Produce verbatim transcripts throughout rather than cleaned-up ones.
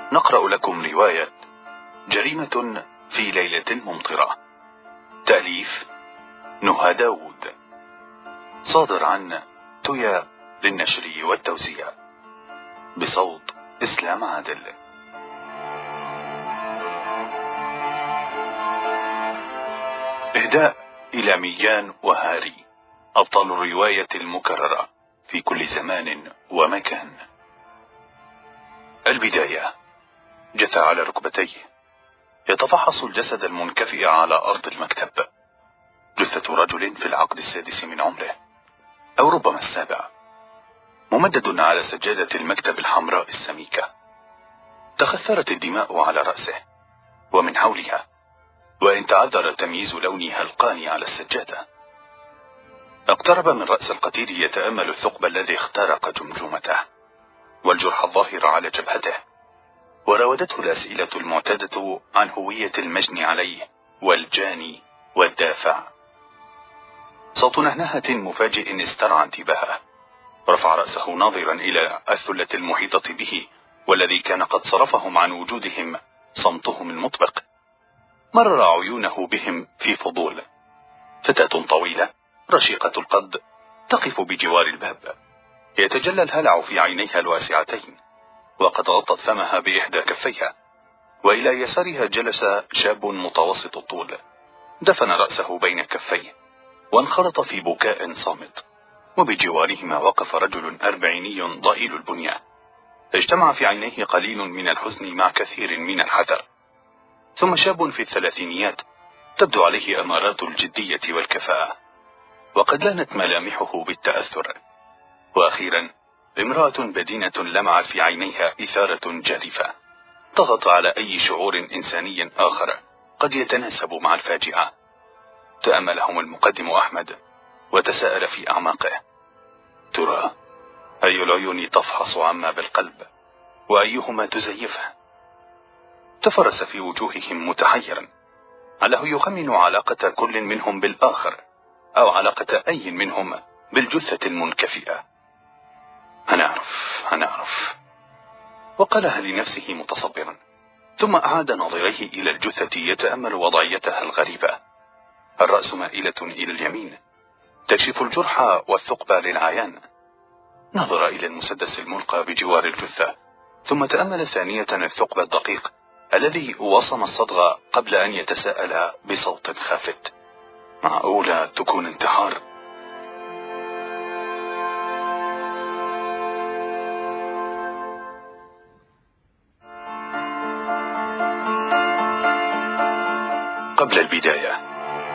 نقرأ لكم رواية جريمة في ليلة ممطرة، تأليف نهى داود، صادر عن تويا للنشر والتوزيع، بصوت إسلام عادل. إهداء إلى ميان وهاري، أبطال الرواية المكررة في كل زمان ومكان. البداية. جثى على ركبتيه يتفحص الجسد المنكفئ على أرض المكتب، جثة رجل في العقد السادس من عمره أو ربما السابع، ممدد على سجادة المكتب الحمراء السميكة. تخثرت الدماء على رأسه ومن حولها، وإن تعذر تمييز لونها القاني على السجادة. اقترب من رأس القتيل يتأمل الثقب الذي اخترق جمجمته والجرح الظاهر على جبهته، وراودته الأسئلة المعتادة عن هوية المجني عليه والجاني والدافع. صوت نهنهة مفاجئ استرعى انتباهه، رفع رأسه ناظرا إلى الثلة المحيطة به، والذي كان قد صرفهم عن وجودهم صمتهم المطبق. مرر عيونه بهم في فضول. فتاة طويلة رشيقة القد تقف بجوار الباب، يتجلى الهلع في عينيها الواسعتين، وقد غطت فمها بإحدى كفيها. وإلى يسارها جلس شاب متوسط الطول، دفن رأسه بين كفيه وانخرط في بكاء صامت. وبجوارهما وقف رجل أربعيني ضئيل البنية، اجتمع في عينيه قليل من الحزن مع كثير من الحذر. ثم شاب في الثلاثينيات تبدو عليه أمارات الجدية والكفاءة، وقد لانت ملامحه بالتأثر. وأخيرا امرأة بدينة لمعت في عينيها إثارة جارفة ضغط على أي شعور إنساني آخر قد يتناسب مع الفاجعة. تأملهم المقدم أحمد وتساءل في أعماقه: ترى أي العيون تفحص عما بالقلب وأيهما تزيفه؟ تفرس في وجوههم متحيرا، علّه يخمن علاقة كل منهم بالآخر، أو علاقة أي منهم بالجثة المنكفئة. هنعرف هنعرف وقالها لنفسه متصبرا، ثم أعاد نظريه إلى الجثة يتأمل وضعيتها الغريبة. الرأس مائلة إلى اليمين تكشف الجرح والثقب للعيان. نظر إلى المسدس الملقى بجوار الجثة، ثم تأمل ثانية الثقب الدقيق الذي وصم الصدغ قبل أن يتساءل بصوت خافت: معقولة تكون انتحار؟ قبل البداية.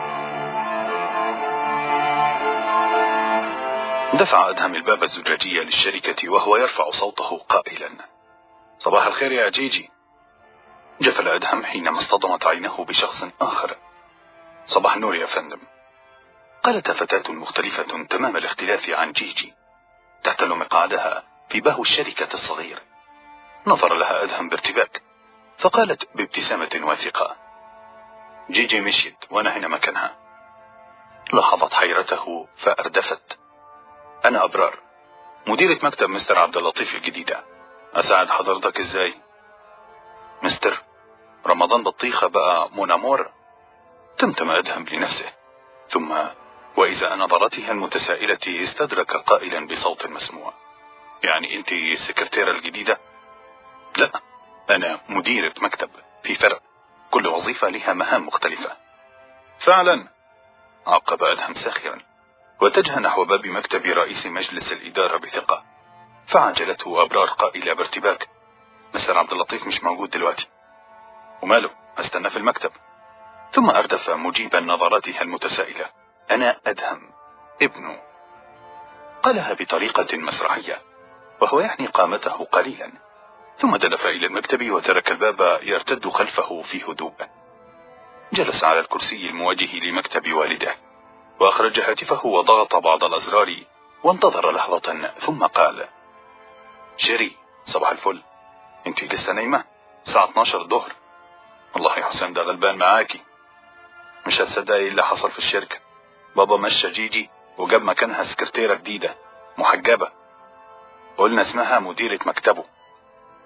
دفع أدهم الباب الزجاجي للشركة وهو يرفع صوته قائلا: صباح الخير يا جيجي. جفل أدهم حينما اصطدمت عينه بشخص آخر. صباح النور يا فندم، قالت فتاة مختلفة تمام الاختلاف عن جيجي، تحتل مقعدها في بهو الشركة الصغير. نظر لها أدهم بارتباك، فقالت بابتسامة واثقة: جيجي مشيت وأنا هنا مكانها. لاحظت حيرته فأردفت: أنا أبرار، مديرة مكتب مستر عبد اللطيف الجديدة، أساعد حضرتك إزاي؟ مستر رمضان بطيخة بقى مونامور؟ تمتم أدهم لنفسه، ثم وإذا نظرتها المتسائلة استدرك قائلا بصوت مسموع: يعني أنت السكرتيرة الجديدة؟ لا، أنا مديرة مكتب، في فرق، كل وظيفة لها مهام مختلفة. فعلا، عقب أدهم ساخرا، واتجه نحو باب مكتب رئيس مجلس الإدارة بثقة. فعجلته أبرار قائلة بارتباك: مستر عبد اللطيف مش موجود دلوقتي. وماله، استنى في المكتب. ثم أردف مجيبا نظراتها المتسائلة: أنا أدهم ابنه. قالها بطريقة مسرحية وهو يعني قامته قليلا، ثم دلف إلى المكتب وترك الباب يرتد خلفه في هدوء. جلس على الكرسي المواجه لمكتب والده، وأخرج هاتفه وضغط بعض الأزرار وانتظر لحظة، ثم قال: شيري، صباح الفل، انت لسه نايمة؟ الساعة اتناشر الظهر. والله يا حسام ده غلبان معاكي، مش هتصدقي اللي حصل في الشركة. بابا مشى جيجي وجاب مكانها سكرتيرة جديدة محجبة، قلنا اسمها مديرة مكتبه.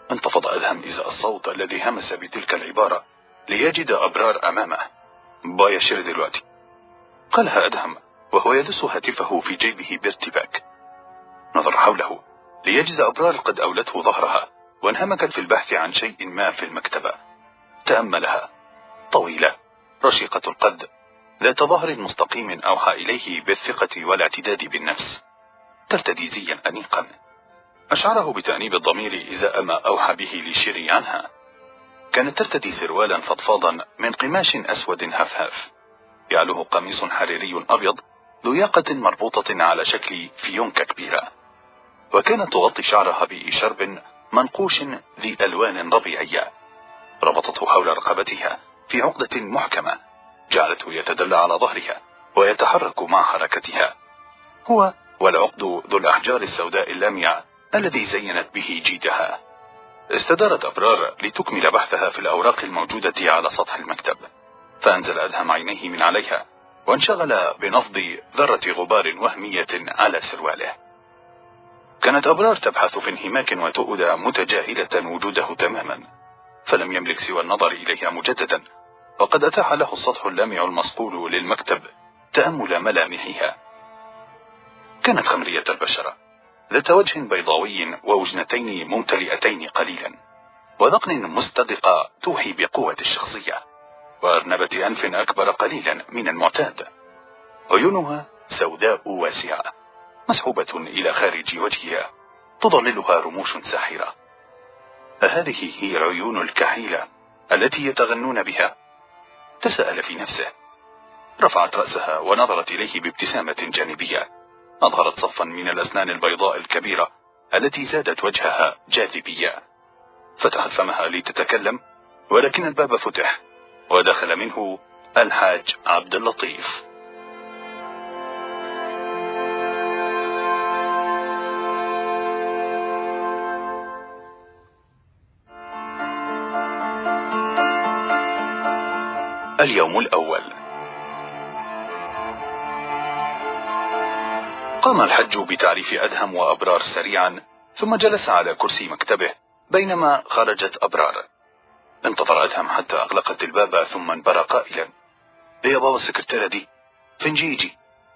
انتفض أدهم إزاء الصوت الذي همس بتلك العبارة ليجد أبرار أمامه. بايا شير دلوقتي، قالها أدهم وهو يدس هاتفه في جيبه بارتباك. نظر حوله ليجد أبرار قد أولته ظهرها وانهمكت في البحث عن شيء ما في المكتبة. تأملها، طويلة رشيقة القد ذات ظهر مستقيم أوحى إليه بالثقة والاعتداد بالنفس، ترتدي زيا أنيقا أشعره بتأنيب الضمير إزاء ما أوحى به لشيري عنها. كانت ترتدي سروالا فضفاضا من قماش أسود هفهاف، يعلوه قميص حريري أبيض ذو ياقة مربوطة على شكل فيونكة كبيرة، وكانت تغطي شعرها بشرب منقوش ذي ألوان ربيعية ربطته حول رقبتها في عقدة محكمة جعلته يتدلى على ظهرها ويتحرك مع حركتها، هو والعقد ذو الأحجار السوداء اللامعة الذي زينت به جيدها. استدارت أبرار لتكمل بحثها في الأوراق الموجودة على سطح المكتب، فأنزل أدهم عينيه من عليها وانشغل بنفض ذرة غبار وهمية على سرواله. كانت أبرار تبحث في انهماك وتؤدى متجاهلة وجوده تماما، فلم يملك سوى النظر إليها مجددا، وقد أتاح له السطح اللامع المصقول للمكتب تأمل ملامحها. كانت خمرية البشرة ذات وجه بيضاوي ووجنتين ممتلئتين قليلا وذقن مستدقة توحي بقوة الشخصية، وأرنبة أنف أكبر قليلا من المعتاد. عيونها سوداء واسعة مسحوبة إلى خارج وجهها تظللها رموش ساحرة. أهذه هي العيون الكحيلة التي يتغنون بها؟ تساءل في نفسه. رفعت رأسها ونظرت إليه بابتسامة جانبية أظهرت صفا من الأسنان البيضاء الكبيرة التي زادت وجهها جاذبية. فتحت فمها لتتكلم، ولكن الباب فتح ودخل منه الحاج عبد اللطيف. اليوم الأول. قام الحج بتعريف أدهم وأبرار سريعا، ثم جلس على كرسي مكتبه بينما خرجت أبرار. انتظر أدهم حتى أغلقت الباب ثم انبرى قائلا: إيه يا بابا السكرتيرة دي؟ فين جيجي؟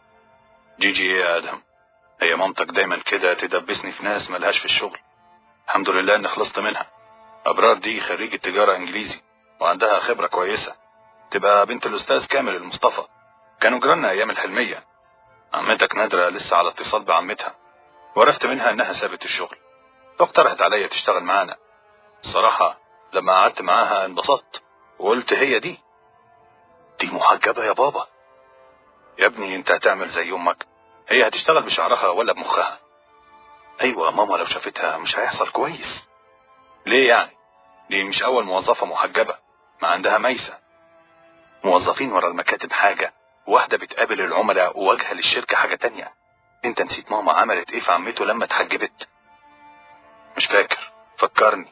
جيجي إيه يا أدهم؟ هي مامتك دايما كده تدبسني في ناس ملهاش في الشغل. الحمد لله إني خلصت منها. أبرار دي خريجة تجارة إنجليزي وعندها خبرة كويسة، تبقى بنت الأستاذ كامل المصطفى، كانوا جيراننا أيام الحلمية. عمتك نادرة لسه على اتصال بعمتها، وعرفت منها إنها سابت الشغل واقترحت عليا تشتغل معانا. الصراحة لما قعدت معاها انبسطت وقلت هي دي. دي محجبة يا بابا؟ يا ابني انت هتعمل زي امك، هي هتشتغل بشعرها ولا بمخها؟ ايوه ماما لو شافتها مش هيحصل كويس. ليه يعني؟ دي مش اول موظفة محجبة، ما عندها ميسة. موظفين ورا المكاتب حاجة، واحدة بتقابل العملاء وواجهة للشركة حاجة تانية. انت نسيت ماما عملت ايه في عمته لما اتحجبت؟ مش فاكر، فكرني.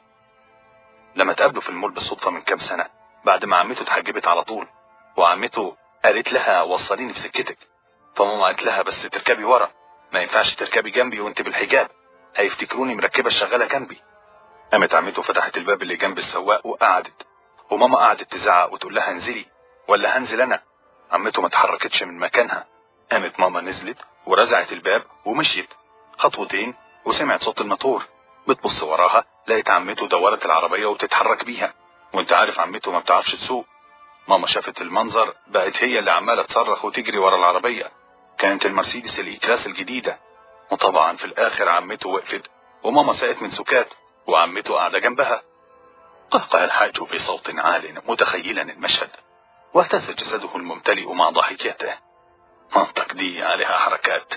لما تقابلوا في المول بالصدفة من كام سنة بعد ما عمته اتحجبت على طول، وعمته قالت لها وصليني في سكتك، فماما قالت لها بس تركبي ورا، ما ينفعش تركبي جنبي وانت بالحجاب، هيفتكروني مركبة الشغالة جنبي. قامت عمته فتحت الباب اللي جنب السواق وقعدت، وماما قعدت تزعق وتقول لها انزلي ولا هنزل انا. عمته ما اتحركتش من مكانها. قامت ماما نزلت ورزعت الباب ومشيت خطوتين وسمعت صوت الموتور، بتبص وراها لقيت عمته دورت العربية وتتحرك بيها، وانت عارف عمته ما بتعرفش تسوق. ماما شافت المنظر بقت هي اللي عمالة تصرخ وتجري ورا العربية، كانت المرسيدس الاي كلاس الجديدة. وطبعا في الاخر عمته وقفت وماما ساقت من سكات وعمته قاعدة جنبها. قهقه الحاج في صوت عال متخيلا المشهد، واهتز جسده الممتلئ مع ضحكته. منطق دي عليها حركات.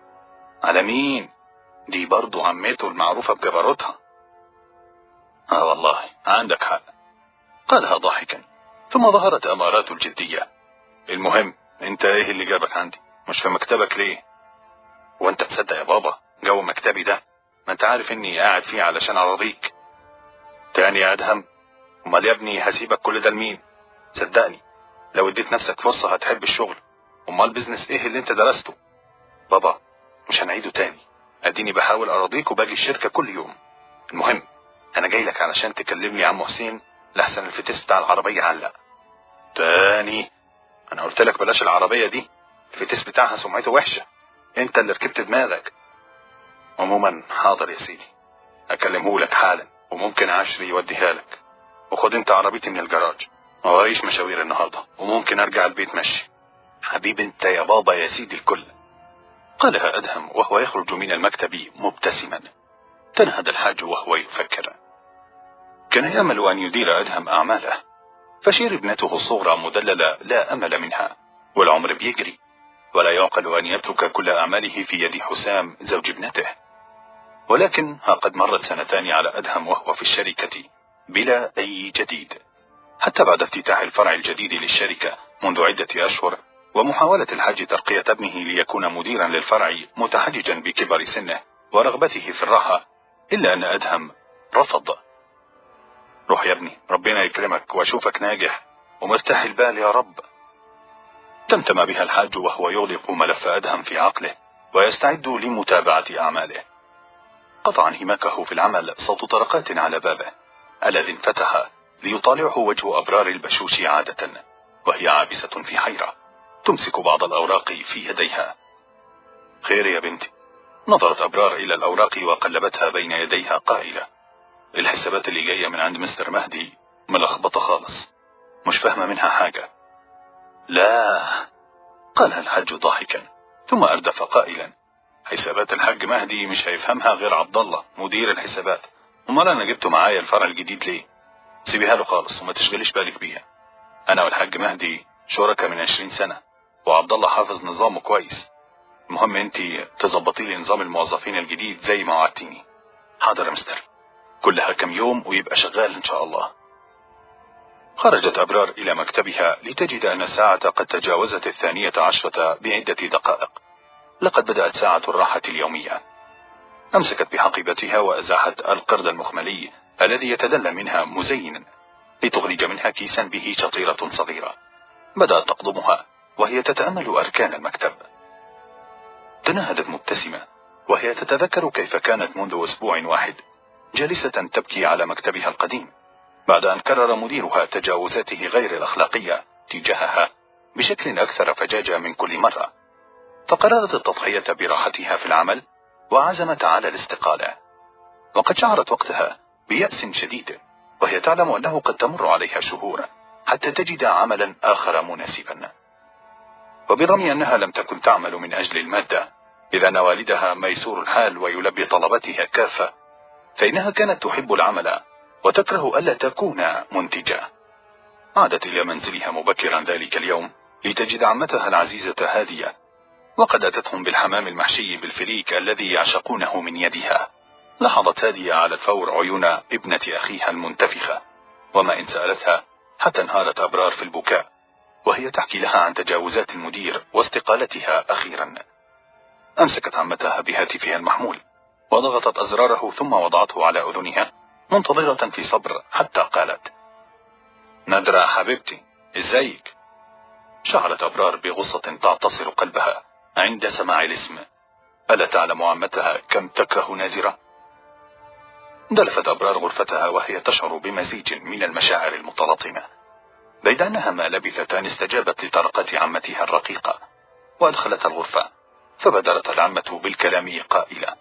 على مين؟ دي برضو عمته المعروفة بجبروتها. اه والله عندك حق، قالها ضاحكا، ثم ظهرت امارات الجدية. المهم انت ايه اللي جابك عندي؟ مش في مكتبك ليه؟ وانت تصدق يا بابا جو مكتبي ده؟ ما انت عارف اني قاعد فيه علشان ارضيك. تاني يا ادهم؟ امال يا ابني هسيبك كل ده لمين؟ صدقني لو اديت نفسك فرصة هتحب الشغل. امال بيزنس ايه اللي انت درسته؟ بابا مش هنعيده تاني، اديني بحاول اراضيك وباجي الشركة كل يوم. المهم أنا جاي لك علشان تكلمني عم حسين لحسن الفتيس بتاع العربية علق. تاني؟ أنا قلت لك بلاش العربية دي، الفتيس بتاعها سمعته وحشة، أنت اللي ركبت دماغك. عموما حاضر يا سيدي، أكلمه لك حالا، وممكن عشري يوديها لك، وخد أنت عربيتي من الجراج، وعيش مشاوير النهاردة، وممكن أرجع البيت مشي. حبيب أنت يا بابا يا سيدي الكل، قالها أدهم وهو يخرج من المكتب مبتسما. تنهد الحاج وهو يفكر. كان يأمل أن يدير أدهم أعماله، فشير ابنته الصغرى مدللة لا أمل منها، والعمر بيجري، ولا يعقل أن يترك كل أعماله في يد حسام زوج ابنته. ولكن ها قد مرت سنتان على أدهم وهو في الشركة بلا أي جديد، حتى بعد افتتاح الفرع الجديد للشركة منذ عدة أشهر، ومحاولة الحاج ترقية ابنه ليكون مديرا للفرع متحججا بكبر سنه ورغبته في الراحة، إلا أن أدهم رفض. روح يا ابني، ربنا يكرمك واشوفك ناجح ومرتاح البال يا رب. تمتم بها الحاج وهو يغلق ملف أدهم في عقله ويستعد لمتابعة أعماله. قطع انهماكه في العمل صوت طرقات على بابه الذي انفتح ليطالعه وجه أبرار البشوش عادة، وهي عابسة في حيرة تمسك بعض الأوراق في يديها. خير يا بنتي؟ نظرت أبرار إلى الأوراق وقلبتها بين يديها قائلة: الحسابات اللي جاية من عند مستر مهدي ملخبطة خالص، مش فاهمة منها حاجة. لا، قالها الحاج ضاحكا، ثم أردف قائلا: حسابات الحاج مهدي مش هيفهمها غير عبد الله مدير الحسابات، امال انا جبته معايا الفرع الجديد ليه؟ سيبيها له خالص وما تشغليش بالك بيها، انا والحاج مهدي شركة من عشرين سنة، وعبد الله حافظ نظامه كويس. المهم انت تظبطي لي نظام الموظفين الجديد زي ما وعدتيني. حاضر يا مستر، كلها كم يوم ويبقى شغال ان شاء الله. خرجت أبرار إلى مكتبها لتجد أن الساعة قد تجاوزت الثانية عشرة بعدة دقائق. لقد بدأت ساعة الراحة اليومية. أمسكت بحقيبتها وأزاحت القرد المخملي الذي يتدلى منها مزينا لتخرج منها كيسا به شطيرة صغيرة. بدأت تقضمها وهي تتأمل أركان المكتب. تنهدت مبتسمة وهي تتذكر كيف كانت منذ أسبوع واحد جالسة تبكي على مكتبها القديم بعد أن كرر مديرها تجاوزاته غير الأخلاقية تجاهها بشكل أكثر فجاجة من كل مرة. فقررت التضحية براحتها في العمل وعزمت على الاستقالة. وقد شعرت وقتها بيأس شديد، وهي تعلم أنه قد تمر عليها شهور حتى تجد عملا آخر مناسبا. وبالرغم أنها لم تكن تعمل من أجل المادة، إذ أن والدها ميسور الحال ويلبي طلباتها كافة، فإنها كانت تحب العمل وتكره ألا تكون منتجة. عادت إلى منزلها مبكرا ذلك اليوم لتجد عمتها العزيزة هادية، وقد أتتهم بالحمام المحشي بالفريك الذي يعشقونه من يدها. لاحظت هادية على الفور عيون ابنة أخيها المنتفخة، وما إن سألتها حتى انهارت أبرار في البكاء وهي تحكي لها عن تجاوزات المدير واستقالتها أخيرا. أمسكت عمتها بهاتفها المحمول وضغطت أزراره ثم وضعته على أذنها منتظرة في صبر حتى قالت: نادرة حبيبتي، إزيك؟ شعرت أبرار بغصة تعتصر قلبها عند سماع الاسم. ألا تعلم عمتها كم تكره نادرة؟ دلفت أبرار غرفتها وهي تشعر بمزيج من المشاعر المتلاطمة، بيد أنها ما لبثت أن استجابت لطرقات عمتها الرقيقة وأدخلت الغرفة. فبدرت العمة بالكلام قائلة: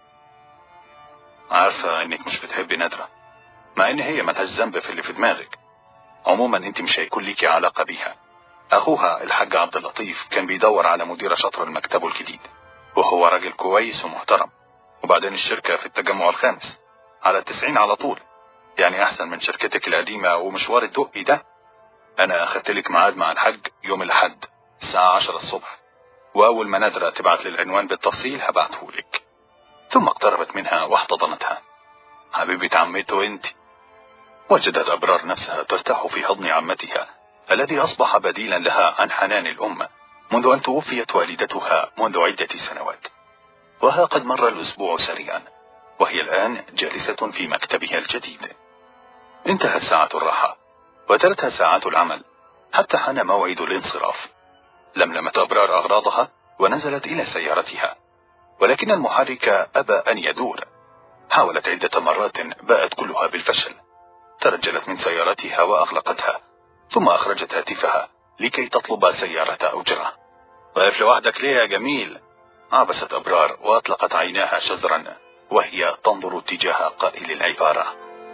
عارفة إنك مش بتحبي نادرة، مع إن هي ملهاش ذنب في اللي في دماغك. عموما أنت مش هيكون ليكي علاقة بيها. أخوها الحاج عبد اللطيف كان بيدور على مدير شطر المكتب الجديد، وهو راجل كويس ومحترم، وبعدين الشركة في التجمع الخامس على التسعين على طول، يعني أحسن من شركتك القديمة ومشوار الدقي ده. أنا أخدت لك ميعاد مع الحاج يوم الأحد الساعة عشرة الصبح، وأول ما نادرة تبعت للعنوان بالتفصيل هبعته لك. ثم اقتربت منها واحتضنتها. حبيبة عمته أنت. وجدت أبرار نفسها ترتاح في حضن عمتها الذي أصبح بديلا لها عن حنان الأم منذ أن توفيت والدتها منذ عدة سنوات. وها قد مر الأسبوع سريعا وهي الآن جالسة في مكتبها الجديد. انتهت ساعة الراحة وتلتها ساعات العمل حتى حان موعد الانصراف. لملمت أبرار أغراضها ونزلت إلى سيارتها، ولكن المحرك أبى أن يدور، حاولت عدة مرات باءت كلها بالفشل. ترجلت من سيارتها وأغلقتها، ثم أخرجت هاتفها لكي تطلب سيارة أجرة. واقف لوحدك ليه يا جميل؟ عبست أبرار وأطلقت عيناها شزرا وهي تنظر اتجاه قائل العبارة.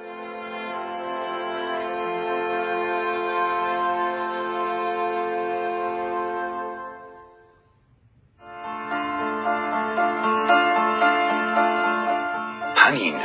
حنين.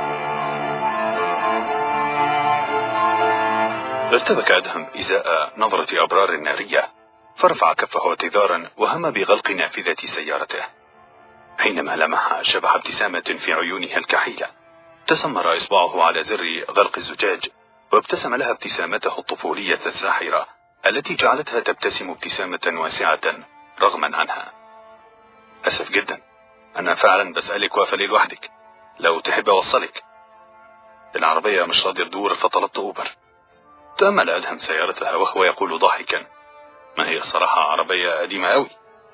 ارتبك أدهم إزاء نظرة أبرار النارية، فرفع كفه اعتذارا وهم بغلق نافذة سيارته. حينما لمح شبح ابتسامة في عيونها الكحيلة، تسمر إصبعه على زر غلق الزجاج، وابتسم لها ابتسامته الطفولية الساحرة التي جعلتها تبتسم ابتسامة واسعة رغما عنها. أسف جدا، أنا فعلا بسألك واقفة ليه لوحدك؟ لو تحب أوصلك. العربية مش راضية تدور فطلبت أوبر. تأمل أدهم سيارتها وهو يقول ضاحكا: ما هي الصراحة عربية قديمة أوي.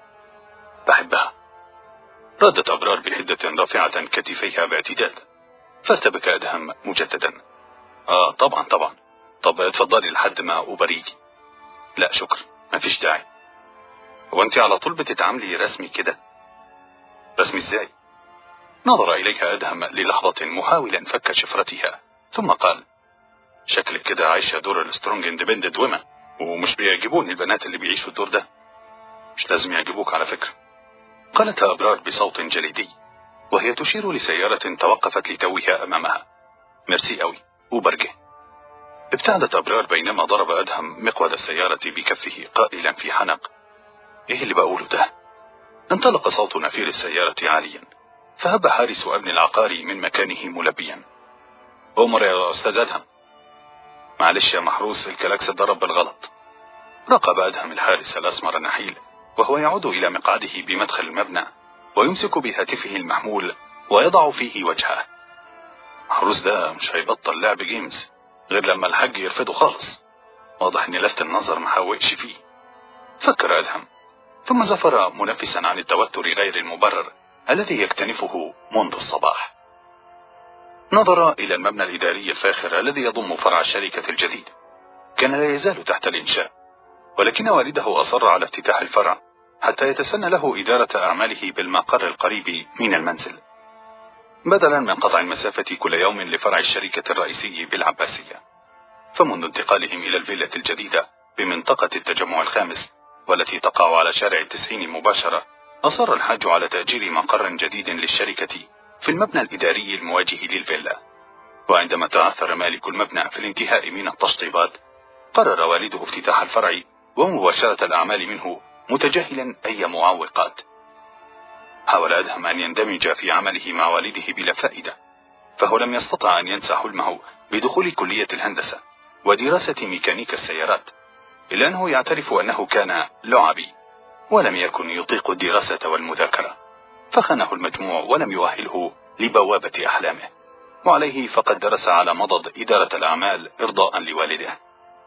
بحبها. ردت أبرار بحدة رافعة كتفيها باعتدال، فاستبكى أدهم مجددا: آه طبعا طبعا، طب اتفضلي لحد ما أوبر يجي. لا شكرا، مفيش داعي. وانت على طول بتتعاملي رسمي كده؟ رسمي ازاي؟ نظر إليها أدهم للحظة محاولا فك شفرتها، ثم قال: شكلك كده عايشة دور السترونج اندبندنت ويمن، ومش بيعجبوني البنات اللي بيعيشوا الدور ده. مش لازم يعجبوك على فكرة، قالتها أبرار بصوت جليدي وهي تشير لسيارة توقفت لتوها أمامها. ميرسي أوي، أوبر جه. ابتعدت أبرار بينما ضرب أدهم مقود السيارة بكفه قائلا في حنق: إيه اللي بقوله ده؟ انطلق صوت نفير السيارة عاليا، فهب حارس أمن العقار من مكانه ملبيا: أمر يا أستاذ أدهم. معلش يا محروس، الكلاكس ضرب بالغلط. راقب أدهم الحارس الأسمر النحيل وهو يعود إلى مقعده بمدخل المبنى ويمسك بهاتفه المحمول ويضع فيه وجهه. محروس ده مش هيبطل لعب جيمز غير لما الحاج يرفضه خالص. واضح ان لفت النظر محاوقش فيه، فكر أدهم، ثم زفر منفسا عن التوتر غير المبرر الذي يكتنفه منذ الصباح. نظر إلى المبنى الإداري الفاخر الذي يضم فرع الشركة الجديد. كان لا يزال تحت الإنشاء، ولكن والده أصر على افتتاح الفرع حتى يتسنى له إدارة أعماله بالمقر القريب من المنزل، بدلا من قطع المسافة كل يوم لفرع الشركة الرئيسي بالعباسية. فمنذ انتقالهم إلى الفيلة الجديدة بمنطقة التجمع الخامس والتي تقع على شارع التسعين مباشرة، أصر الحاج على تأجير مقر جديد للشركة في المبنى الإداري المواجه للفيلا. وعندما تعثر مالك المبنى في الانتهاء من التشطيبات، قرر والده افتتاح الفرع ومباشرة الأعمال منه متجاهلا أي معوقات. حاول أدهم أن يندمج في عمله مع والده بلا فائدة، فهو لم يستطع أن ينسى حلمه بدخول كلية الهندسة ودراسة ميكانيكا السيارات، إلا أنه يعترف أنه كان لعبي ولم يكن يطيق الدراسة والمذاكرة، فخانه المجموع ولم يؤهله لبوابة أحلامه، وعليه فقد درس على مضض إدارة الأعمال إرضاء لوالده.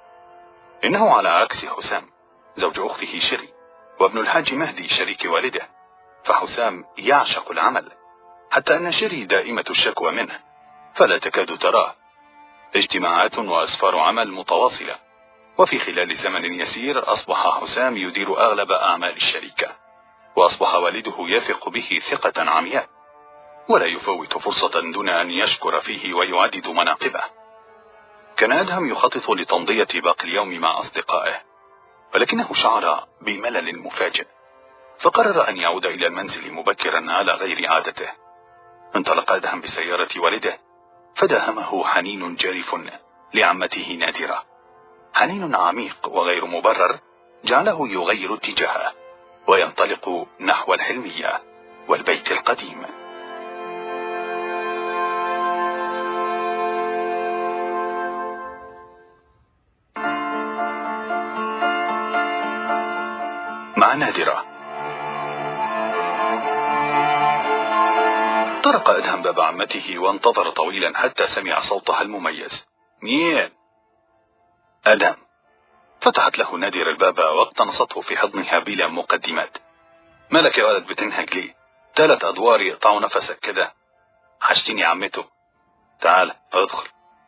إنه على عكس حسام زوج أخته شيري وابن الحاج مهدي شريك والده، فحسام يعشق العمل، حتى أن شيري دائمة الشكوى منه فلا تكاد تراه. اجتماعات وأسفار عمل متواصلة، وفي خلال زمن يسير أصبح حسام يدير أغلب أعمال الشركة، وأصبح والده يثق به ثقة عمياء ولا يفوت فرصة دون أن يشكر فيه ويعدد مناقبه. كان أدهم يخطط لتمضية باقي اليوم مع أصدقائه، ولكنه شعر بملل مفاجئ، فقرر أن يعود إلى المنزل مبكرا على غير عادته. انطلق أدهم بسيارة والده، فداهمه حنين جارف لعمته نادرة، حنين عميق وغير مبرر جعله يغير اتجاهه وينطلق نحو الحلمية والبيت القديم. مع نادرة. طرق أدهم باب عمته وانتظر طويلا حتى سمع صوتها المميز: مين؟ أدهم. فتحت له نادرة الباب واقتنصته في حضنها بلا مقدمات. مالك يا ولد بتنهج ليه؟ ثلاث أدوار يقطعوا نفسك كده. حشتيني يا عمته. تعال ادخل.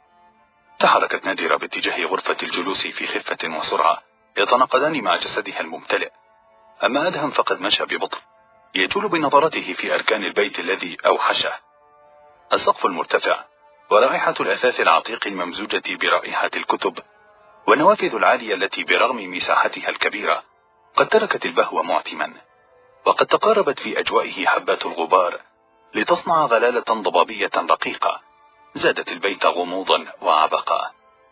تحركت نادرة باتجاه غرفة الجلوس في خفة وسرعة يتناقضان مع جسدها الممتلئ. أما أدهم فقد مشى ببطء يجول بنظرته في أركان البيت الذي أوحشه. السقف المرتفع ورائحة الأثاث العتيق الممزوجة برائحة الكتب والنوافذ العالية التي برغم مساحتها الكبيرة قد تركت البهو معتما، وقد تقاربت في أجوائه حبات الغبار لتصنع غلالة ضبابية رقيقة زادت البيت غموضا وعبقا.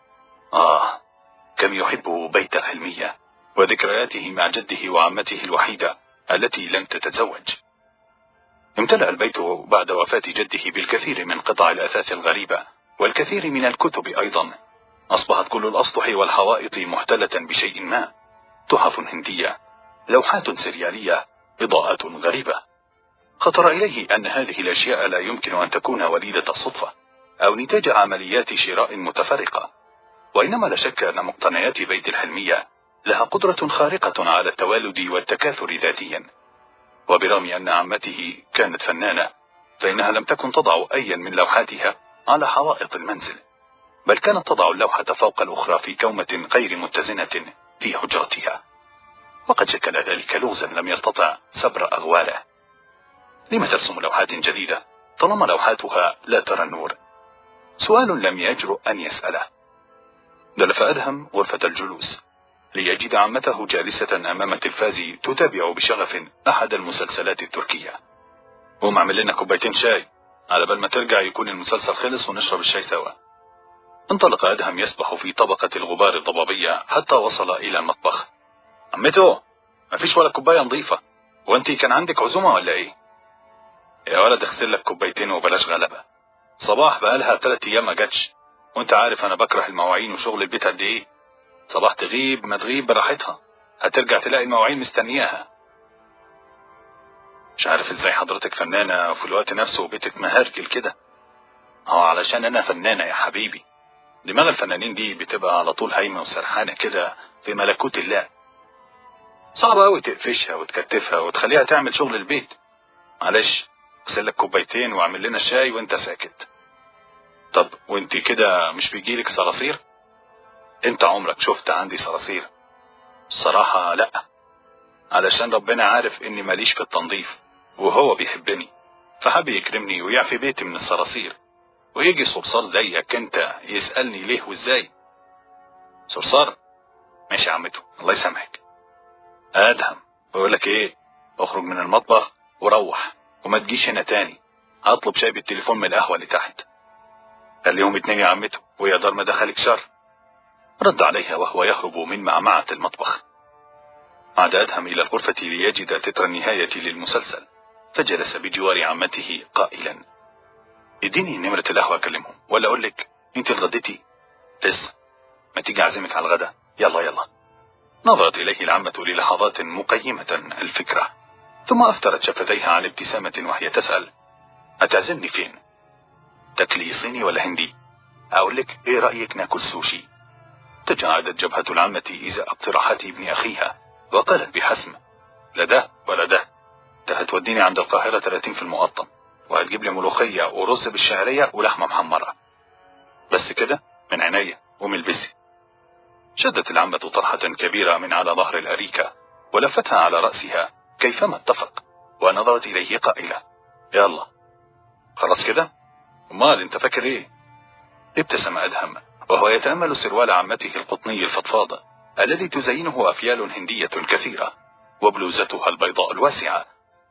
آه كم يحب بيت الحلمية وذكرياته مع جده وعمته الوحيدة التي لم تتزوج. امتلأ البيت بعد وفاة جده بالكثير من قطع الأثاث الغريبة والكثير من الكتب أيضا. أصبحت كل الأسطح والحوائط محتلة بشيء ما، تحف هندية، لوحات سريالية، إضاءات غريبة. خطر إليه أن هذه الأشياء لا يمكن أن تكون وليدة الصدفة أو نتاج عمليات شراء متفرقة، وإنما لا شك أن مقتنيات بيت الحلمية لها قدرة خارقة على التوالد والتكاثر ذاتيا. وبرغم أن عمته كانت فنانة فإنها لم تكن تضع أيا من لوحاتها على حوائط المنزل، بل كانت تضع اللوحة فوق الأخرى في كومة غير متزنة في حجرتها، وقد شكل ذلك لغزا لم يستطع سبر أغواله. لم ترسم لوحات جديدة طالما لوحاتها لا ترى النور؟ سؤال لم يجرؤ أن يسأله. دلف أدهم غرفة الجلوس ليجد عمته جالسة أمام التلفاز تتابع بشغف أحد المسلسلات التركية. قوم اعمل لنا كوبايتين شاي على بال ما ترجع يكون المسلسل خلص ونشرب الشاي سوا. انطلق أدهم يسبح في طبقة الغبار الضبابية حتى وصل إلى المطبخ. عمته مفيش ولا كوباية نظيفة، وانتي كان عندك عزومة ولا ايه؟ يا ولد اغسل لك كوبايتين وبلاش غلبة. صباح بقالها ثلاث ايام ما جاتش، وانت عارف انا بكره المواعين وشغل البيت قد ايه. صباح تغيب ما تغيب براحتها، هترجع تلاقي المواعين مستنياها. مش عارف ازاي حضرتك فنانة وفي الوقت نفسه بيتك مهرجل كده. اه علشان انا فنانة يا حبيبي. دماغ الفنانين دي بتبقى على طول هايمة وسرحانة كده في ملكوت الله. صعب قوي تقفشها وتكتفها وتخليها تعمل شغل البيت. معلش اغسل لك كوبايتين واعمل لنا الشاي وانت ساكت. طب وانت كده مش بيجيلك صراصير؟ انت عمرك شفت عندي صراصير؟ الصراحة لا، علشان ربنا عارف اني ماليش في التنظيف وهو بيحبني فحب يكرمني ويعفي بيتي من الصراصير، ويجي صرصار زيك انت يسألني ليه وازاي. صرصار؟ ماشي يا عمته الله يسامحك. ادهم بقولك ايه، اخرج من المطبخ وروح وما تجيش هنا تاني، هطلب شاي بالتليفون من القهوة اللي تحت. خليهم اتنين يا عمته ويا دار ما دخلك شر. رد عليها وهو يهرب من معمعة المطبخ. عاد أدهم إلى الغرفة ليجد تتر النهاية للمسلسل، فجلس بجوار عمته قائلا: اديني نمرة القهوة اكلمهم ولا اقول لك انت اتغديتي؟ لسه. ما تيجي اعزمك على الغداء، يلا يلا. نظرت اليه العمة للحظات مقيمة الفكرة، ثم افترت شفتيها عن ابتسامة وهي تسأل: هتعزمني فين؟ تاكلي صيني ولا هندي؟ اقول لك ايه رأيك ناكل سوشي؟ تجاعدت جبهة العمة ازاء اقتراحات ابن اخيها وقالت بحسم: لا ده ولا ده، ده هتوديني عند القاهرة ثلاثين في المقطم وهتجيب لي ملوخية ورز بالشعرية ولحمة محمرة. بس كده من عينيا وملبسي. شدت العمة طرحة كبيرة من على ظهر الأريكة ولفتها على رأسها كيفما اتفق، ونظرت إليه قائلة: يلا خلاص كده؟ امال انت فاكر ايه؟ ابتسم أدهم وهو يتأمل سروال عمته القطني الفضفاض الذي تزينه أفيال هندية كثيرة وبلوزتها البيضاء الواسعة.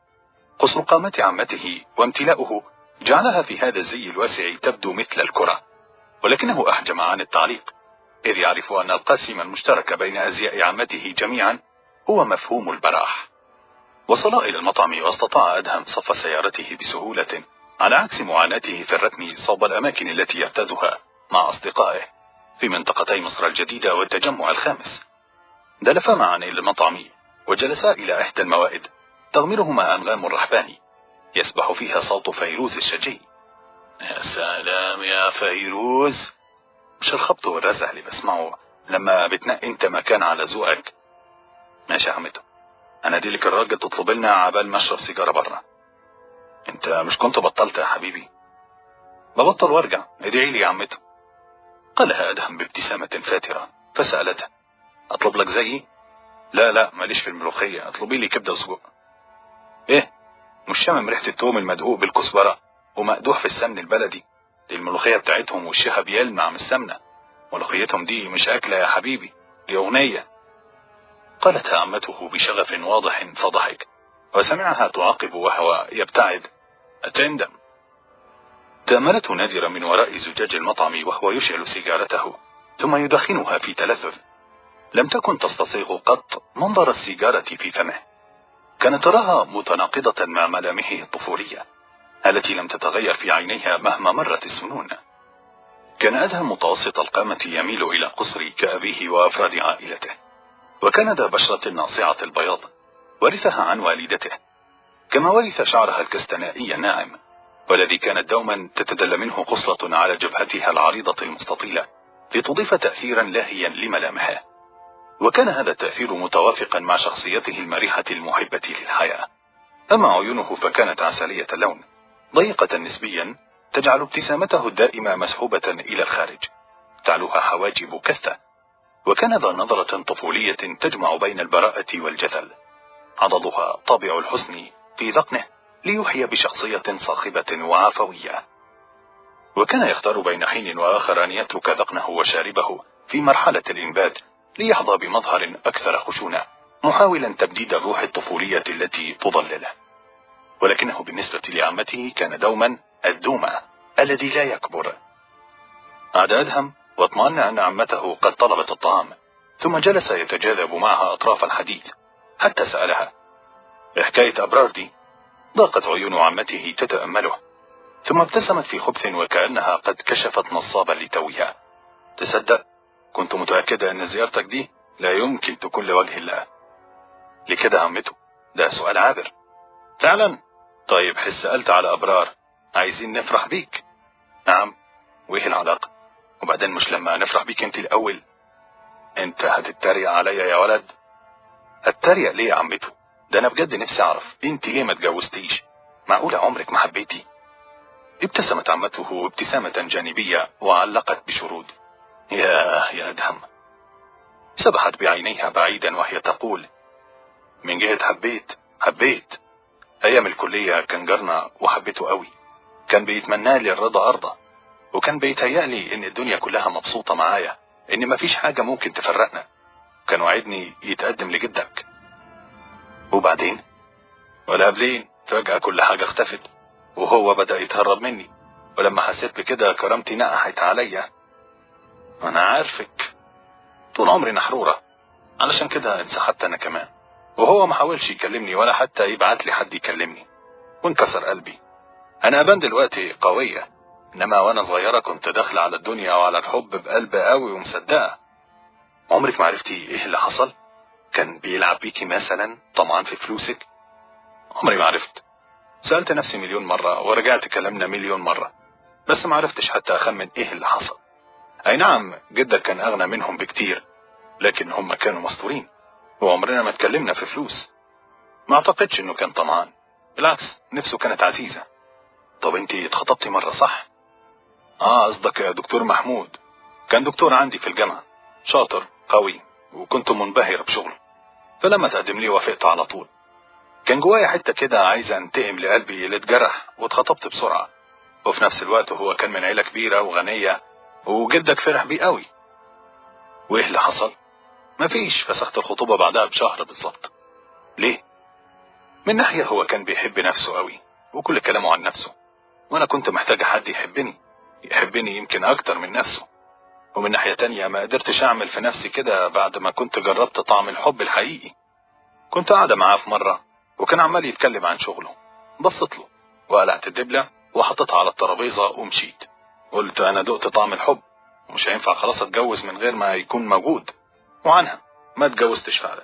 قصر قامة عمته وامتلاؤه جعلها في هذا الزي الواسع تبدو مثل الكرة، ولكنه أحجم عن التعليق، إذ يعرف أن القاسم المشترك بين أزياء عمته جميعا هو مفهوم البراح. وصل إلى المطعم واستطاع أدهم صف سيارته بسهولة، على عكس معاناته في الركن صوب الأماكن التي يعتادها مع أصدقائه في منطقتي مصر الجديدة والتجمع الخامس. دلفا معا إلى المطعم وجلسا إلى إحدى الموائد تغمرهما أنغام الرحباني يسبح فيها صوت فيروز الشجي. يا سلام يا فيروز، مش الخبط والرزع اللي بسمعه لما بتنقي انت مكان على ذوقك. ماشي يا عمته، انا ديلك الراجل تطلب لنا عبال ما اشرب سيجاره بره. انت مش كنت بطلت يا حبيبي؟ ببطل وارجع، ادعي لي يا عمته. قالها أدهم بابتسامة فاترة، فسألته: أطلب لك زيي؟ لا لا، ماليش في الملوخية، اطلبي لي كبدة وسجق. ايه، مش شامم ريحة التوم المدقوق بالكزبرة ومقدوح في السمن البلدي؟ دي الملوخية بتاعتهم وشها بيلمع من السمنة. ملوخيتهم دي مش أكلة يا حبيبي، دي أغنية. قالتها عمته بشغف واضح فضحك، وسمعها تعاقب وهو يبتعد: أتندم. تأملته نادرة من وراء زجاج المطعم وهو يشعل سيجارته ثم يدخنها في تلذذ. لم تكن تستصيغ قط منظر السيجارة في فمه، كانت تراها متناقضة مع ملامحه الطفولية التي لم تتغير في عينيها مهما مرت السنون. كان أدهم متوسط القامة يميل إلى قصر كأبيه وأفراد عائلته، وكان ذا بشرة ناصعة البياض ورثها عن والدته، كما ورث شعرها الكستنائي الناعم والذي كانت دوما تتدلى منه قصلة على جبهتها العريضة المستطيلة لتضيف تأثيرا لاهيا لملامحه. وكان هذا التأثير متوافقا مع شخصيته المرحة المحبة للحياة. أما عيونه فكانت عسلية اللون، ضيقة نسبيا، تجعل ابتسامته الدائمة مسحوبة إلى الخارج، تعلوها حواجب كثة. وكان ذا نظرة طفولية تجمع بين البراءة والجذل، عضدها طابع الحسن في ذقنه ليحيى بشخصية صاخبة وعفوية. وكان يختار بين حين وآخر أن يترك ذقنه وشاربه في مرحلة الإنبات ليحظى بمظهر أكثر خشونة، محاولا تبديد الروح الطفولية التي تضلله. ولكنه بالنسبة لعمته كان دوما الدومة الذي لا يكبر. عاد أدهم واطمأن أن عمته قد طلبت الطعام، ثم جلس يتجاذب معها أطراف الحديث حتى سألها: حكاية أبرار دي؟ ضاقت عيون عمته تتأمله، ثم ابتسمت في خبث وكأنها قد كشفت نصابا لتوها. تصدق كنت متأكدة أن زيارتك دي لا يمكن تكون لوجه الله. لكده عمته، ده سؤال عابر. فعلا؟ طيب حس سألت على أبرار، عايزين نفرح بيك. نعم، وإيه العلاقة؟ وبعدين مش لما نفرح بيك انت الأول؟ انت هتتريق عليا يا ولد؟ اتريق ليه يا عمته؟ ده انا بجد نفسي اعرف انت ليه ما اتجوزتيش؟ معقولة عمرك ما حبيتي؟ ابتسمت عمته ابتسامة جانبية وعلقت بشرود: يا يا أدهم. سبحت بعينيها بعيدا وهي تقول: من جهة حبيت حبيت ايام الكلية كان جارنا وحبيته قوي، كان بيتمنى لي الرضا ارضى، وكان بيتهيألي ان الدنيا كلها مبسوطة معايا، ان مفيش حاجة ممكن تفرقنا. كان وعدني يتقدم لجدك. وبعدين ولا قبلين فجأة كل حاجة اختفت، وهو بدأ يتهرب مني، ولما حسيت بكده كرامتي نقحت عليا. انا عارفك، طول عمري نحرورة، علشان كده انسحبت انا كمان، وهو ما حاولش يكلمني ولا حتى يبعت لي حد يكلمني، وانكسر قلبي. انا ابان دلوقتي قوية، انما وانا صغيرة كنت داخلة على الدنيا وعلى الحب بقلب قوي ومصدقة. عمرك ما عرفتي ايه اللي حصل؟ كان بيلعب بيكي مثلا، طمعان في فلوسك؟ عمري ما عرفت. سألت نفسي مليون مرة ورجعت كلامنا مليون مرة، بس ما عرفتش حتى اخمن ايه اللي حصل. اي نعم جدك كان اغنى منهم بكتير، لكن هم كانوا مستورين، وعمرنا ما اتكلمنا في فلوس. ما اعتقدش انه كان طمعان، بالعكس نفسه كانت عزيزة. طب انتي اتخطبتي مرة صح؟ اه قصدك يا دكتور محمود، كان دكتور عندي في الجامعة، شاطر قوي، وكنت منبهر بشغله، فلما تقدم لي وافقت على طول. كان جوايا حتة كده عايزة انتقم لقلبي اللي اتجرح، واتخطبت بسرعة. وفي نفس الوقت هو كان من عيلة كبيرة وغنية، وجدك فرح بيه قوي. وايه اللي حصل؟ مفيش، فسخت الخطوبة بعدها بشهر بالظبط. ليه؟ من ناحية هو كان بيحب نفسه قوي، وكل كلامه عن نفسه، وانا كنت محتاج حد يحبني يحبني يمكن اكتر من نفسه. ومن ناحية تانية ما قدرتش اعمل في نفسي كده بعد ما كنت جربت طعم الحب الحقيقي. كنت قاعدة معاه في مرة وكان عمال يتكلم عن شغله، بصت له وقلعت الدبلة وحطتها على الترابيزة ومشيت. قلت انا دقت طعم الحب، ومش هينفع خلاص اتجوز من غير ما يكون موجود. وعنها ما اتجوزتش فعلا.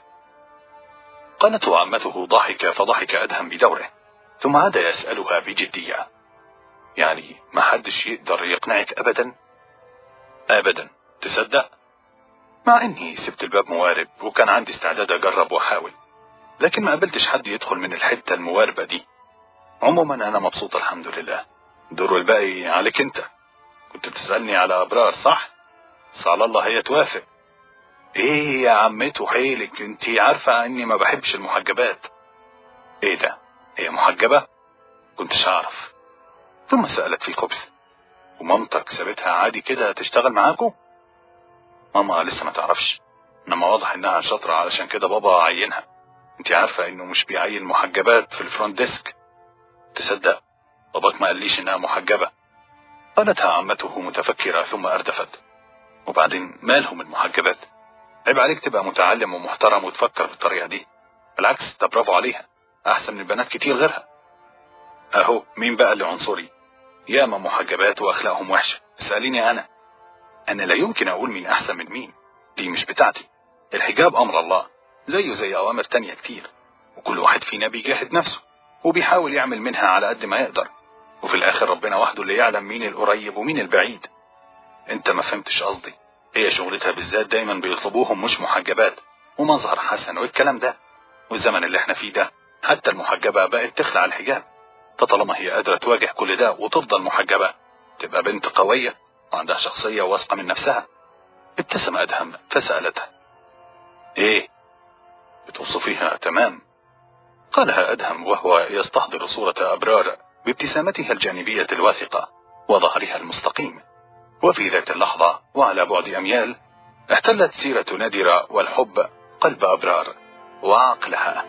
قالته عمته ضحك، فضحك أدهم بدوره، ثم عاد يسألها بجدية: يعني ما حدش يقدر يقنعك أبدا؟ أبدا، تصدق؟ مع إني سبت الباب موارب وكان عندي استعداد أجرب وأحاول، لكن ما قبلتش حد يدخل من الحتة المواربة دي. عموما أنا مبسوط الحمد لله، دور الباقي عليك انت. كنت بتسألني على أبرار صح؟ بس على الله هي توافق. ايه يا عمته حيلك، انتي عارفة اني ما بحبش المحجبات. ايه ده، هي محجبة؟ كنتش اعرف. ثم سألت في خبث: ومامتك سابتها عادي كده تشتغل معاكو؟ ماما لسه ما تعرفش، انما واضح انها شاطرة علشان كده بابا عينها. انتي عارفة انه مش بيعين محجبات في الفرونت ديسك. تصدق باباك ما قاليش انها محجبة. قالتها عمته متفكرة ثم اردفت: وبعدين مالهم المحجبات؟ عيب عليك تبقى متعلم ومحترم وتفكر بالطريقة دي. بالعكس ده برافو عليها، احسن من البنات كتير غيرها. اهو مين بقى اللي عنصري؟ ياما محجبات واخلاقهم وحشة. اسأليني انا، انا لا يمكن اقول مين احسن من مين، دي مش بتاعتي. الحجاب امر الله زيه زي اوامر تانية كتير، وكل واحد فينا بيجاهد نفسه وبيحاول يعمل منها على قد ما يقدر، وفي الاخر ربنا وحده اللي يعلم مين القريب ومين البعيد. انت ما فهمتش قصدي. هي شغلتها بالذات دايما بيطلبوهم مش محجبات ومظهر حسن والكلام ده، والزمن اللي احنا فيه ده حتى المحجبة بقت تخلع الحجاب. فطالما هي قادرة تواجه كل ده وتفضل محجبة، تبقى بنت قوية وعندها شخصية واثقة من نفسها. ابتسم أدهم فسألتها: ايه بتوصفيها تمام؟ قالها أدهم وهو يستحضر صورة أبرار بابتسامتها الجانبية الواثقة وظهرها المستقيم. وفي ذات اللحظة وعلى بعد أميال احتلت سيرة نادرة والحب قلب أبرار وعقلها.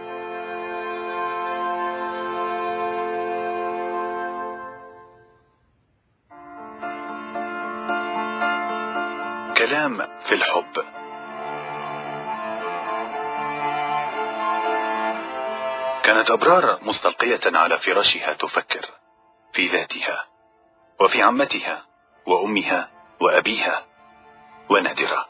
كلام في الحب. كانت أبرار مستلقية على فراشها تفكر في ذاتها وفي عمتها وأمها وأبيها ونادرة.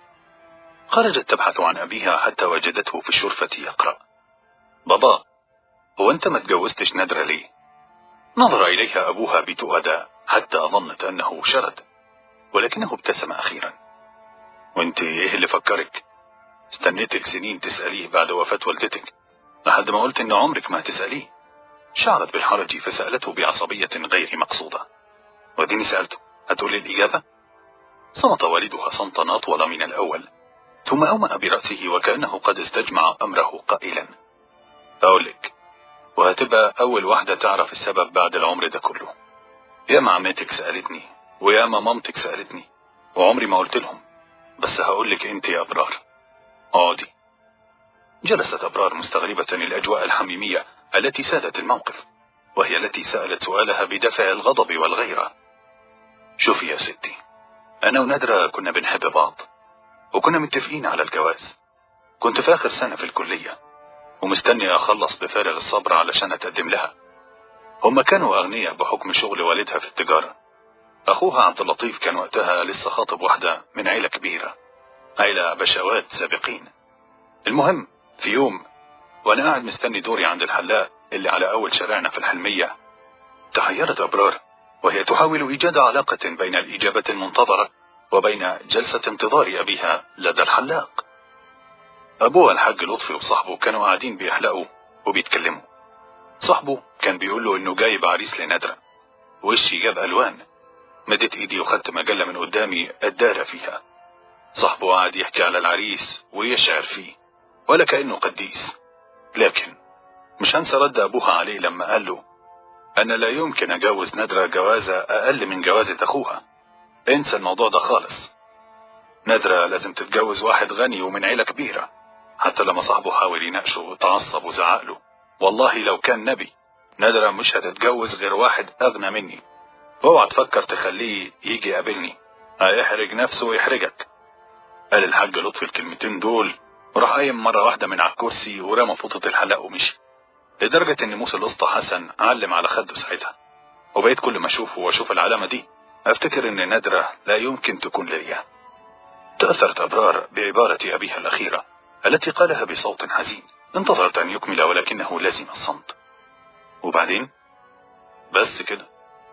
خرجت تبحث عن أبيها حتى وجدته في الشرفة يقرأ: بابا، هو أنت ما تجوزتش نادرة ليه؟ نظر إليها أبوها بتؤدى حتى ظنت أنه شرد، ولكنه ابتسم أخيرا: وانت ايه اللي فكرك؟ استنيتك سنين تسأليه بعد وفاة والدتك لحد ما قلت ان عمرك ما هتسأليه. شعرت بالحرج فسألته بعصبية غير مقصودة: وديني سألته، هتقولي الإجابة؟ صمت والدها صمتا أطول من الأول، ثم أومأ برأسه وكأنه قد استجمع أمره قائلا: أقولك، وهتبقى أول واحدة تعرف السبب بعد العمر ده كله. ياما عمتك سألتني وياما مامتك سألتني وعمري ما قلت لهم، بس هقولك انت يا أبرار. اقعدي. جلست أبرار مستغربة الأجواء الحميمية التي سادت الموقف، وهي التي سألت سؤالها بدافع الغضب والغيرة: شوفي يا ستي، أنا ونادرة كنا بنحب بعض وكنا متفقين على الجواز. كنت في آخر سنة في الكلية ومستني أخلص بفارغ الصبر علشان أتقدم لها. هما كانوا أغنياء بحكم شغل والدها في التجارة. أخوها عبد اللطيف كان وقتها لسه خاطب واحدة من عيلة كبيرة، عيلة بشوات سابقين. المهم في يوم وأنا قاعد مستني دوري عند الحلاق اللي على أول شارعنا في الحلمية، تحيرت أبرار وهي تحاول إيجاد علاقة بين الإجابة المنتظرة وبين جلسة انتظار أبيها لدى الحلاق. أبوها الحاج لطفي وصاحبه كانوا قاعدين بيحلقوا وبيتكلموا. صاحبه كان بيقول له إنه جايب عريس لنادرة. وشي جاب ألوان، مدت إيدي وخدت مجلة من قدامي أدار فيها. صاحبه قاعد يحكي على العريس ويشعر فيه ولا كأنه قديس، لكن مش هنسى رد أبوها عليه لما قال له: أنا لا يمكن أجوز نادرة جوازة أقل من جوازة أخوها، انسى الموضوع ده خالص. نادرة لازم تتجوز واحد غني ومن عيلة كبيرة. حتى لما صاحبه حاول يناقشه وتعصب وزعق له: والله لو كان نبي نادرة مش هتتجوز غير واحد أغنى مني، واوعى تفكر تخليه يجي يقابلني، هيحرج نفسه ويحرجك. قال الحاج لطفي الكلمتين دول وراح قايم مرة واحدة من على الكرسي ورمى فوطة الحلاق ومشي، لدرجة ان موسى الاسطى حسن علم على خده ساعتها. وبقيت كل ما اشوفه واشوف العلامة دي افتكر ان نادرة لا يمكن تكون ليا. تأثرت أبرار بعبارة أبيها الأخيرة التي قالها بصوت حزين. انتظرت أن يكمل ولكنه لازم الصمت. وبعدين بس كده.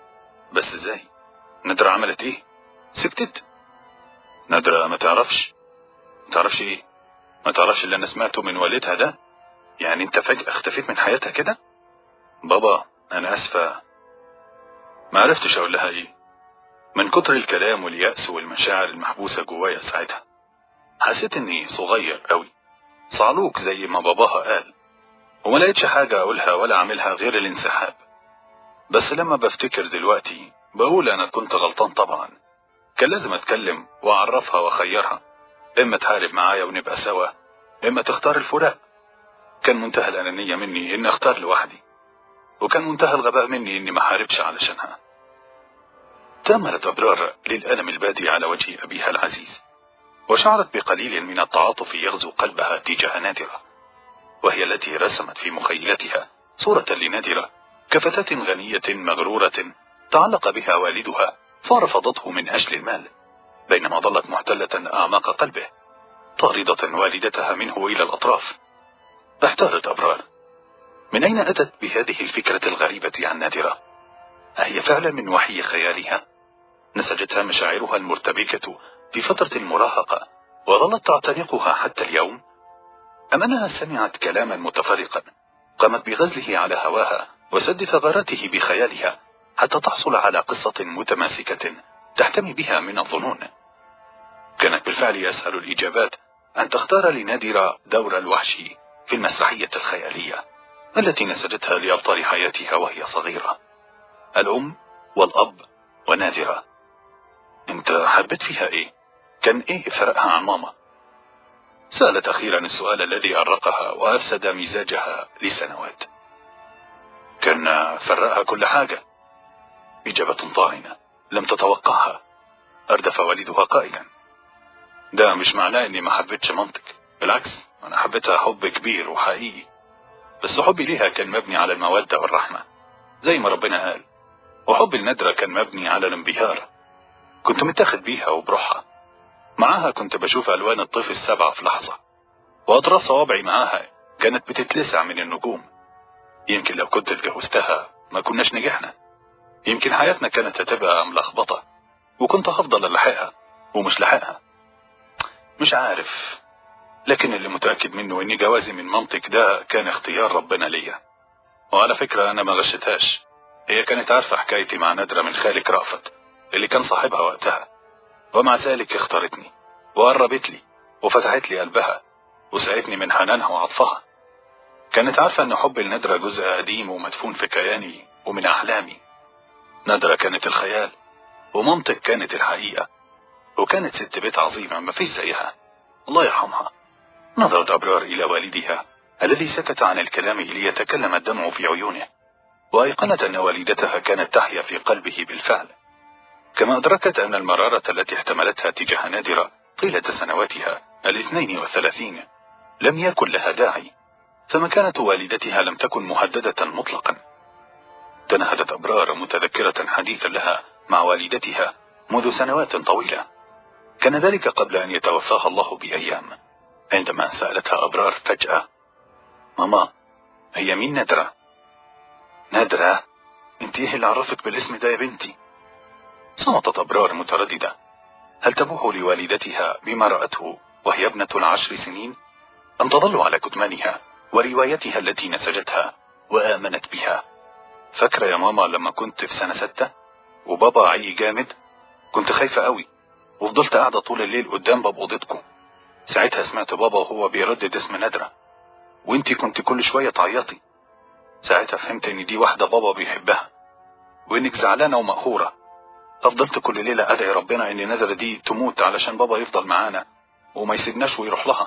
بس ازاي؟ نادرة عملت ايه؟ سكتت. نادرة ما تعرفش؟ ما تعرفش ايه؟ ما تعرفش اللي انا سمعته من والدها ده؟ يعني انت فجأة اختفيت من حياتها كده؟ بابا انا اسفة. ما عرفتش اقول لها ايه من كتر الكلام واليأس والمشاعر المحبوسة جوايا ساعتها. حسيت اني صغير قوي، صعلوك زي ما باباها قال، وما لقيتش حاجة اقولها ولا اعملها غير الانسحاب. بس لما بفتكر دلوقتي بقول انا كنت غلطان طبعا، كان لازم اتكلم واعرفها واخيرها، اما تحارب معايا ونبقى سوا، اما تختار الفراق. كان منتهى الانانية مني اني اختار لوحدي، وكان منتهى الغباء مني اني ما حاربش علشانها. تأملت أبرار للألم البادي على وجه أبيها العزيز، وشعرت بقليل من التعاطف يغزو قلبها تجاه نادرة، وهي التي رسمت في مخيلتها صورة لنادرة كفتاة غنية مغرورة تعلق بها والدها فرفضته من أجل المال، بينما ظلت محتلة أعماق قلبه طاردة والدتها منه إلى الأطراف. احتارت أبرار، من أين أتت بهذه الفكرة الغريبة عن نادرة؟ أهي فعلا من وحي خيالها؟ نسجتها مشاعرها المرتبكة في فترة المراهقة وظلت تعتنقها حتى اليوم؟ أم أنها سمعت كلاما متفرقا قامت بغزله على هواها وسد ثغراته بخيالها حتى تحصل على قصة متماسكة تحتمي بها من الظنون؟ كانت بالفعل أسهل الإجابات أن تختار لنادرة دور الوحش في المسرحية الخيالية التي نسجتها لأبطال حياتها وهي صغيرة، الأم والأب ونادرة. انت حبيت فيها ايه؟ كان ايه فرقها عن ماما؟ سألت أخيرا السؤال الذي أرقها وأفسد مزاجها لسنوات. كان فرقها كل حاجة. إجابة طاعنة لم تتوقعها. أردف والدها قائلا، ده مش معناه إني ما حبيتش مامتك، بالعكس أنا حبيتها حب كبير وحقيقي، بس حبي ليها كان مبني على المودة والرحمة زي ما ربنا قال، وحب الندرة كان مبني على الانبهار. كنت متاخد بيها وبروحها، معاها كنت بشوف ألوان الطيف السبعة في لحظة، وأطراف صوابعي معاها كانت بتتلسع من النجوم. يمكن لو كنت اتجوزتها ما كناش نجحنا، يمكن حياتنا كانت هتبقى ملخبطة وكنت هفضل ألحقها ومش لحقها. مش عارف، لكن اللي متأكد منه إن جوازي من مامتك ده كان اختيار ربنا ليا. وعلى فكرة أنا ما غشتهاش، هي كانت عارفة حكايتي مع نادرة من خالك رأفت اللي كان صاحبها وقتها، ومع ذلك اختارتني وقربت لي وفتحت لي قلبها وسقتني من حنانها وعطفها. كانت عارفة ان حب الندرة جزء قديم ومدفون في كياني ومن احلامي. ندرة كانت الخيال ومامتك كانت الحقيقة، وكانت ست بيت عظيمة ما فيش زيها الله يرحمها. نظرت أبرار إلى والدها الذي سكت عن الكلام ليتكلم الدمع في عيونه، وأيقنت أن والدتها كانت تحيا في قلبه بالفعل، كما أدركت أن المرارة التي احتملتها تجاه نادرة طيلة سنواتها الاثنين والثلاثين لم يكن لها داعي، فمكانة والدتها لم تكن مهددة مطلقا. تنهدت أبرار متذكرة حديثا لها مع والدتها منذ سنوات طويلة، كان ذلك قبل أن يتوفاها الله بأيام، عندما سألتها أبرار فجأة، ماما هي مين نادرة؟ نادرة؟ انت ايه اللي عرفك بالاسم ده يا بنتي؟ صمتت أبرار مترددة، هل تبوح لوالدتها بما رأته وهي ابنة العشر سنين، أم تظل على كتمانها وروايتها التي نسجتها وآمنت بها؟ فاكرة يا ماما لما كنت في سنة ستة وبابا عي جامد، كنت خايفة قوي وفضلت قاعدة طول الليل قدام باب أوضتكم. ساعتها سمعت بابا وهو بيردد اسم نادرة، وانتي كنت كل شوية تعيطي. ساعتها فهمت ان دي واحدة بابا بيحبها وانك زعلانة ومقهورة، ففضلت كل ليلة أدعي ربنا ان نادرة دي تموت علشان بابا يفضل معانا وما يسيبناش ويروح لها.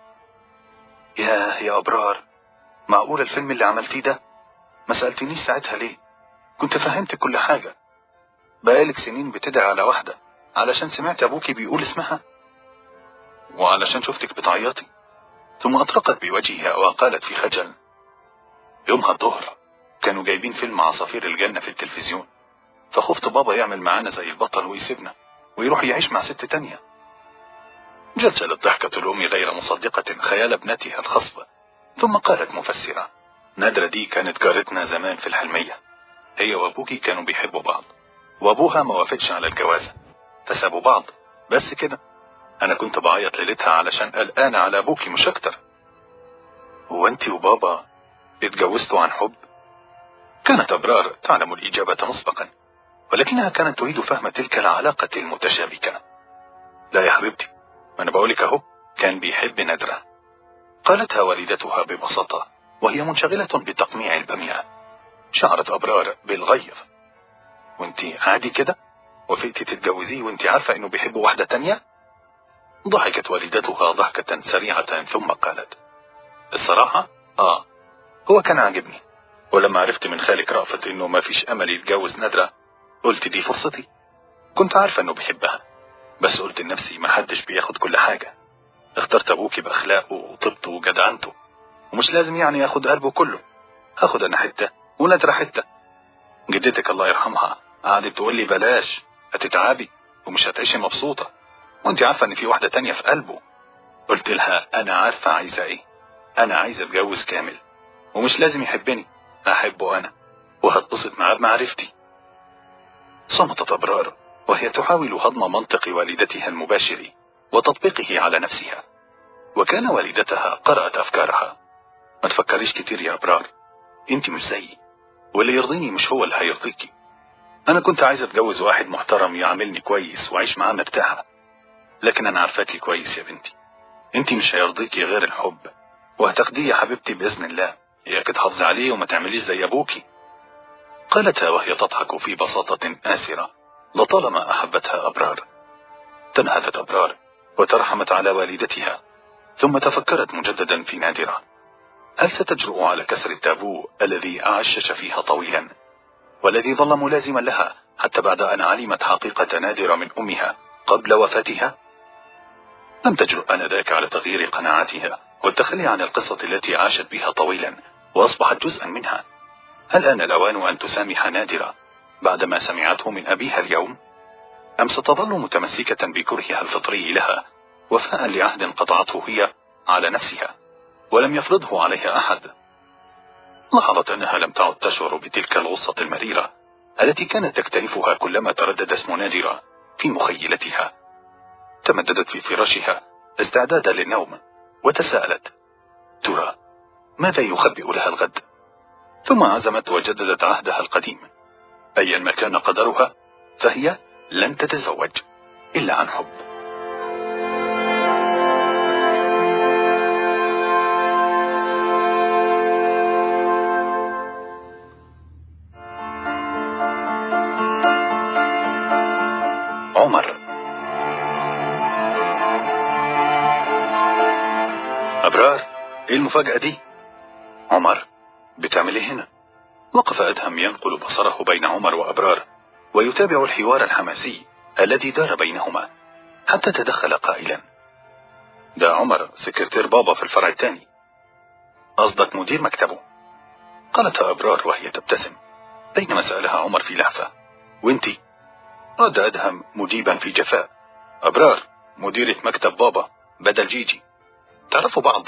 يا يا أبرار، معقول الفيلم اللي عملتيه ده؟ ما سألتنيش ساعتها ليه؟ كنت فهمت كل حاجة. بقالك سنين بتدعي على واحدة علشان سمعت أبوكي بيقول اسمها وعلشان شفتك بتعيطي. ثم أطرقت بوجهها وقالت في خجل، يومها الظهر كانوا جايبين فيلم عصافير الجنة في التلفزيون، فخفت بابا يعمل معانا زي البطل ويسيبنا ويروح يعيش مع ست تانية. جلجلت ضحكة الأم غير مصدقة خيال ابنتها الخصبة، ثم قالت مفسرة، نادرة دي كانت جارتنا زمان في الحلمية، هي وابوكي كانوا بيحبوا بعض، وابوها ما وافقش على الجوازة فسابوا بعض، بس كده. انا كنت بعيط ليلتها علشان قلقانة على ابوكي مش اكتر. هو انتي وبابا اتجوزتوا عن حب؟ كانت أبرار تعلم الإجابة مسبقا، ولكنها كانت تريد فهم تلك العلاقة المتشابكة. لا يا حبيبتي، ما أنا بقولك أهو، كان بيحب نادرة، قالتها والدتها ببساطة وهي منشغلة بتقميع البامية. شعرت أبرار بالغيظ. وانتي عادي كده وفيتي تتجوزيه وانتي عارفة انه بيحب واحدة تانية؟ ضحكت والدتها ضحكة سريعة ثم قالت: الصراحة آه هو كان عاجبني، ولما عرفت من خالك رأفت انه ما فيش امل يتجوز نادرة قلت دي فرصتي. كنت عارفة انه بيحبها، بس قلت لنفسي ما حدش بياخد كل حاجة. اخترت ابوكي باخلاقه وطبته وجدعنته، ومش لازم يعني ياخد قلبه كله، هاخد انا حتة ونادرة حتة. جدتك الله يرحمها قعدت تقول لي بلاش، هتتعبي ومش هتعيشي مبسوطة، وانت عارفة ان في واحدة تانية في قلبه. قلت لها انا عارفة عايزة ايه، انا عايزة اتجوز كامل، ومش لازم يحبني، احبه انا وهتبسط معاه بمعرفتي. صمتت أبرار وهي تحاول هضم منطق والدتها المباشر وتطبيقه على نفسها، وكان والدتها قرأت أفكارها. ما تفكريش كتير يا أبرار، انت مش زيي، واللي يرضيني مش هو اللي هيرضيكي. انا كنت عايزة اتجوز واحد محترم يعاملني كويس وعيش معاه مرتاحة، لكن انا عارفاكي كويس يا بنتي، انت مش هيرضيكي غير الحب، وهتاخديه يا حبيبتي بإذن الله، اياك تحافظي عليه وما تعمليش زي ابوكي. قالتها وهي تضحك في بساطة آسرة لطالما أحبتها أبرار. تنهدت أبرار وترحمت على والدتها، ثم تفكرت مجددا في نادرة. هل ستجرؤ على كسر التابو الذي أعشش فيها طويلا، والذي ظل ملازما لها حتى بعد أن علمت حقيقة نادرة من أمها قبل وفاتها؟ لم تجرؤ آنذاك على تغيير قناعاتها والتخلي عن القصة التي عاشت بها طويلا وأصبحت جزءا منها. هل آن الأوان أن تسامح نادرة بعدما سمعته من أبيها اليوم، أم ستظل متمسكة بكرهها الفطري لها وفاء لعهد قطعته هي على نفسها ولم يفرضه عليها أحد؟ لاحظت أنها لم تعد تشعر بتلك الغصة المريرة التي كانت تكتنفها كلما تردد اسم نادرة في مخيلتها. تمددت في فراشها استعدادا للنوم وتساءلت: ترى ماذا يخبئ لها الغد؟ ثم عزمت وجددت عهدها القديم، أيا ما كان قدرها فهي لن تتزوج إلا عن حب. عمر. أبرار، إيه المفاجأة دي؟ عمر، بتعمل إيه هنا؟ وقف أدهم ينقل بصره بين عمر وأبرار ويتابع الحوار الحماسي الذي دار بينهما، حتى تدخل قائلا: ده عمر سكرتير بابا في الفرع الثاني. قصدك مدير مكتبه؟ قالتها أبرار وهي تبتسم، بينما سألها عمر في لهفة: وانتي؟ رد أدهم مجيبا في جفاء: أبرار مديرة مكتب بابا بدل جيجي. تعرفوا بعض؟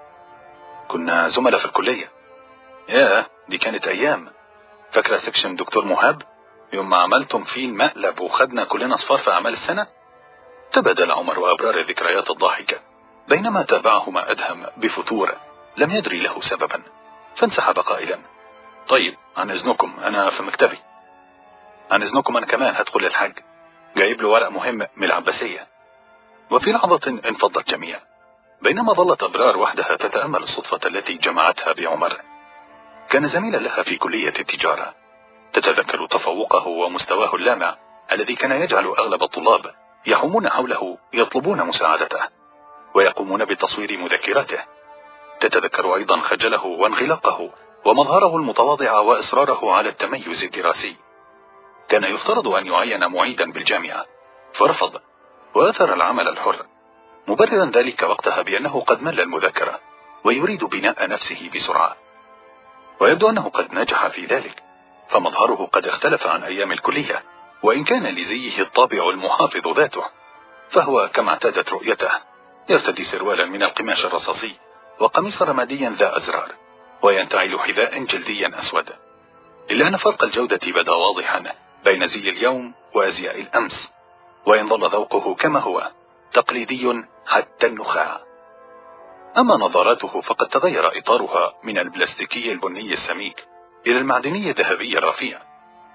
كنا زملاء في الكلية. ياه، دي كانت أيام. فاكرة سكشن دكتور مهاب يوم ما عملتم فيه المقلب وخدنا كلنا صفار في أعمال السنة؟ تبادل عمر وأبرار الذكريات الضاحكة، بينما تابعهما أدهم بفتور لم يدري له سببا، فانسحب قائلا: طيب عن إذنكم أنا في مكتبي. عن إذنكم أنا كمان هدخل الحاج، جايب له ورق مهم من العباسية. وفي لحظة انفض الجميع، بينما ظلت أبرار وحدها تتأمل الصدفة التي جمعتها بعمر. كان زميلا لها في كلية التجارة، تتذكر تفوقه ومستواه اللامع الذي كان يجعل أغلب الطلاب يحومون حوله يطلبون مساعدته ويقومون بتصوير مذكراته. تتذكر أيضا خجله وانغلاقه ومظهره المتواضع وإصراره على التميز الدراسي. كان يفترض أن يعين معيدا بالجامعة فرفض وأثر العمل الحر، مبررا ذلك وقتها بأنه قد مل المذاكرة ويريد بناء نفسه بسرعة، ويبدو أنه قد نجح في ذلك، فمظهره قد اختلف عن أيام الكلية، وإن كان لزيه الطابع المحافظ ذاته، فهو كما اعتادت رؤيته يرتدي سروالا من القماش الرصاصي وقميص رماديا ذا أزرار وينتعل حذاء جلديا أسود، إلا أن فرق الجودة بدا واضحا بين زي اليوم وأزياء الأمس، وإن ظل ذوقه كما هو تقليدي حتى النخاع. أما نظاراته فقد تغير إطارها من البلاستيكي البني السميك إلى المعدني الذهبي الرفيع،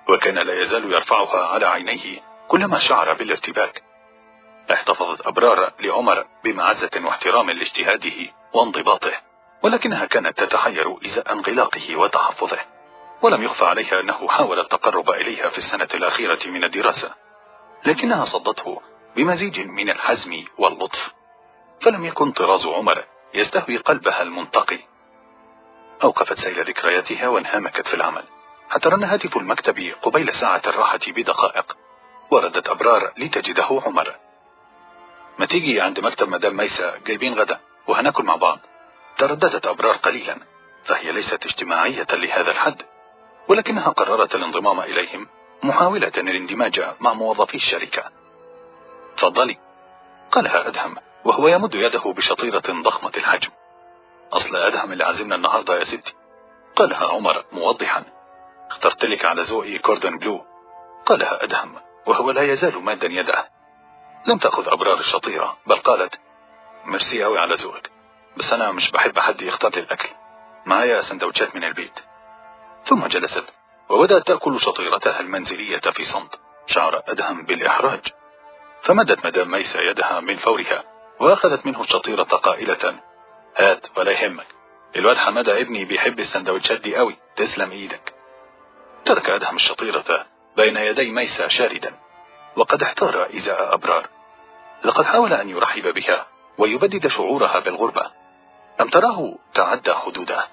وكان لا يزال يرفعها على عينيه كلما شعر بالارتباك. احتفظت أبرار لعمر بمعزة واحترام لاجتهاده وانضباطه، ولكنها كانت تتحير إزاء انغلاقه وتحفظه، ولم يخفى عليها أنه حاول التقرب إليها في السنة الأخيرة من الدراسة، لكنها صدته بمزيج من الحزم واللطف، فلم يكن طراز عمر يستهوي قلبها المنتقي. أوقفت سيل ذكرياتها وانهمكت في العمل، حتى رن هاتف المكتب قبيل ساعة الراحة بدقائق، وردت أبرار لتجده عمر. ما تيجي عند مكتب مدام ميسة، جايبين غدا وهناكل مع بعض. ترددت أبرار قليلا، فهي ليست اجتماعية لهذا الحد، ولكنها قررت الانضمام إليهم، محاولة الاندماج مع موظفي الشركة. تفضلي، قالها أدهم وهو يمد يده بشطيرة ضخمة الحجم. أصل أدهم اللي عزمنا النهاردة يا ستي، قالها عمر موضحا. اخترت لك على ذوقي كوردون بلو، قالها أدهم وهو لا يزال مادا يده. لم تأخذ أبرار الشطيرة، بل قالت: ميرسي أوي على ذوقك، بس أنا مش بحب حد يختار لي الأكل، معايا سندوتشات من البيت. ثم جلست وبدأت تأكل شطيرتها المنزلية في صمت. شعر أدهم بالإحراج، فمدت مدام ميسة يدها من فورها وأخذت منه الشطيرة قائلة: هات ولا يهمك، الواد حمادة ابني بيحب السندوتشات دي قوي، تسلم ايدك. ترك أدهم الشطيرة بين يدي ميسة شاردا، وقد احتار إزاء أبرار. لقد حاول أن يرحب بها ويبدد شعورها بالغربة، أم تراه تعدى حدوده؟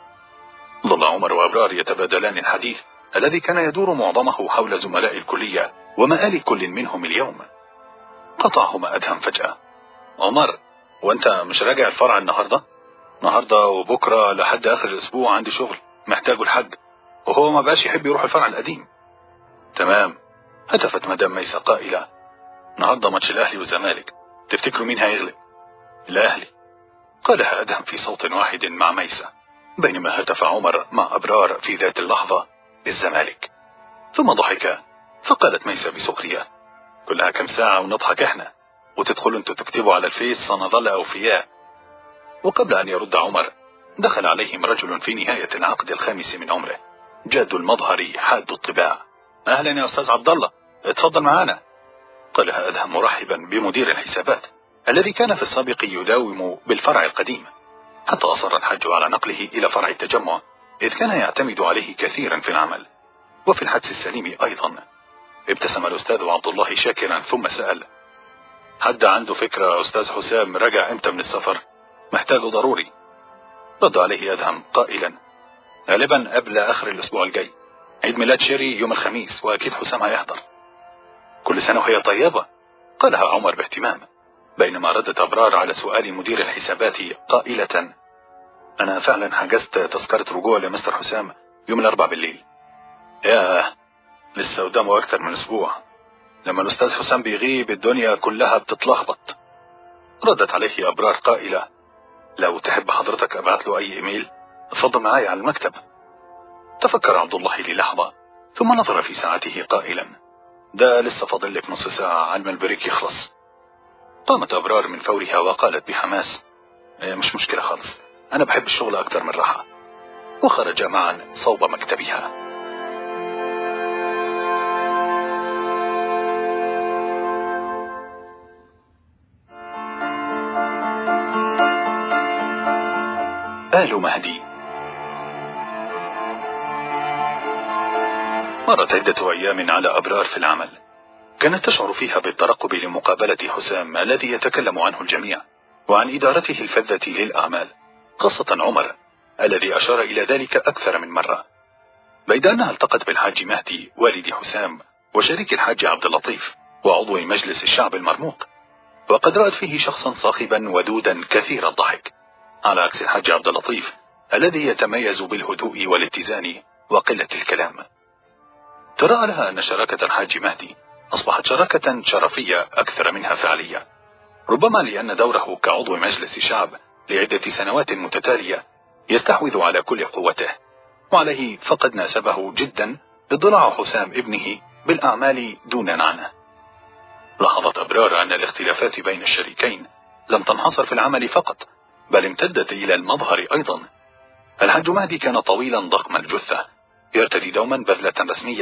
ظل عمر وأبرار يتبادلان الحديث الذي كان يدور معظمه حول زملاء الكلية ومآل كل منهم اليوم. قطعهما أدهم فجأة: عمر، وانت مش راجع الفرع النهاردة؟ النهاردة وبكرة لحد آخر الأسبوع عندي شغل محتاجه الحج، وهو ما بقاش يحب يروح الفرع القديم. تمام، هتفت مدام ميسة قائلة: النهاردة ماتش الأهلي والزمالك، تفتكروا مين هيغلب؟ الأهلي، قالها أدهم في صوت واحد مع ميسة، بينما هتف عمر مع أبرار في ذات اللحظة: الزمالك. ثم ضحك، فقالت ميسة بسخرية: كلها كم ساعة ونضحك احنا، وتدخلوا انتوا تكتبوا على الفيس سنظل أوفياء. وقبل أن يرد عمر دخل عليهم رجل في نهاية العقد الخامس من عمره، جاد المظهر حاد الطباع. أهلا يا أستاذ عبد الله، اتفضل معانا، قالها أدهم مرحبا بمدير الحسابات الذي كان في السابق يداوم بالفرع القديم، حتى أصر الحاج على نقله إلى فرع التجمع، إذ كان يعتمد عليه كثيرا في العمل وفي الحدس السليم أيضا. ابتسم الأستاذ عبد الله شاكرا ثم سأل: حد عنده فكرة أستاذ حسام رجع امتى من السفر؟ محتاجه ضروري. رد عليه أدهم قائلا: غالبا قبل آخر الأسبوع الجاي، عيد ميلاد شيري يوم الخميس، وأكيد حسام هيحضر. كل سنة وهي طيبة، قالها عمر باهتمام، بينما ردت أبرار على سؤال مدير الحسابات قائلة: أنا فعلا حجزت تذكرة رجوع لمستر حسام يوم الأربع بالليل. ياه، لسه قدامه أكتر من أسبوع، لما الأستاذ حسام بيغيب الدنيا كلها بتتلخبط. ردت عليه أبرار قائلة: لو تحب حضرتك أبعت له أي إيميل، اتفضل معايا على المكتب. تفكر عبد الله للحظة ثم نظر في ساعته قائلا: ده لسه فاضل لك نص ساعة على ما البريك يخلص. قامت أبرار من فورها وقالت بحماس: مش مشكلة خالص، أنا بحب الشغل أكتر من راحة. وخرج معا صوب مكتبها. آل مهدي. مرت عدة أيام على أبرار في العمل، كانت تشعر فيها بالترقب لمقابلة حسام الذي يتكلم عنه الجميع، وعن إدارته الفذة للأعمال، خاصة عمر الذي أشار إلى ذلك أكثر من مرة. بيد أنها التقت بالحاج مهدي والد حسام وشريك الحاج عبد اللطيف وعضو مجلس الشعب المرموق، وقد رأت فيه شخصا صاخبا ودودا كثير الضحك، على عكس الحاج عبد اللطيف الذي يتميز بالهدوء والاتزان وقلة الكلام. ترى لها أن شراكة الحاج مهدي أصبحت شراكة شرفية أكثر منها فعلية، ربما لأن دوره كعضو مجلس شعب لعدة سنوات متتالية يستحوذ على كل قوته، وعليه فقد ناسبه جدا اضلاع حسام ابنه بالأعمال دونا عنه. لاحظت أبرار أن الاختلافات بين الشريكين لم تنحصر في العمل فقط، بل امتدت إلى المظهر أيضا. الحاج مهدي كان طويلا ضخم الجثة، يرتدي دوما بذلة رسمية،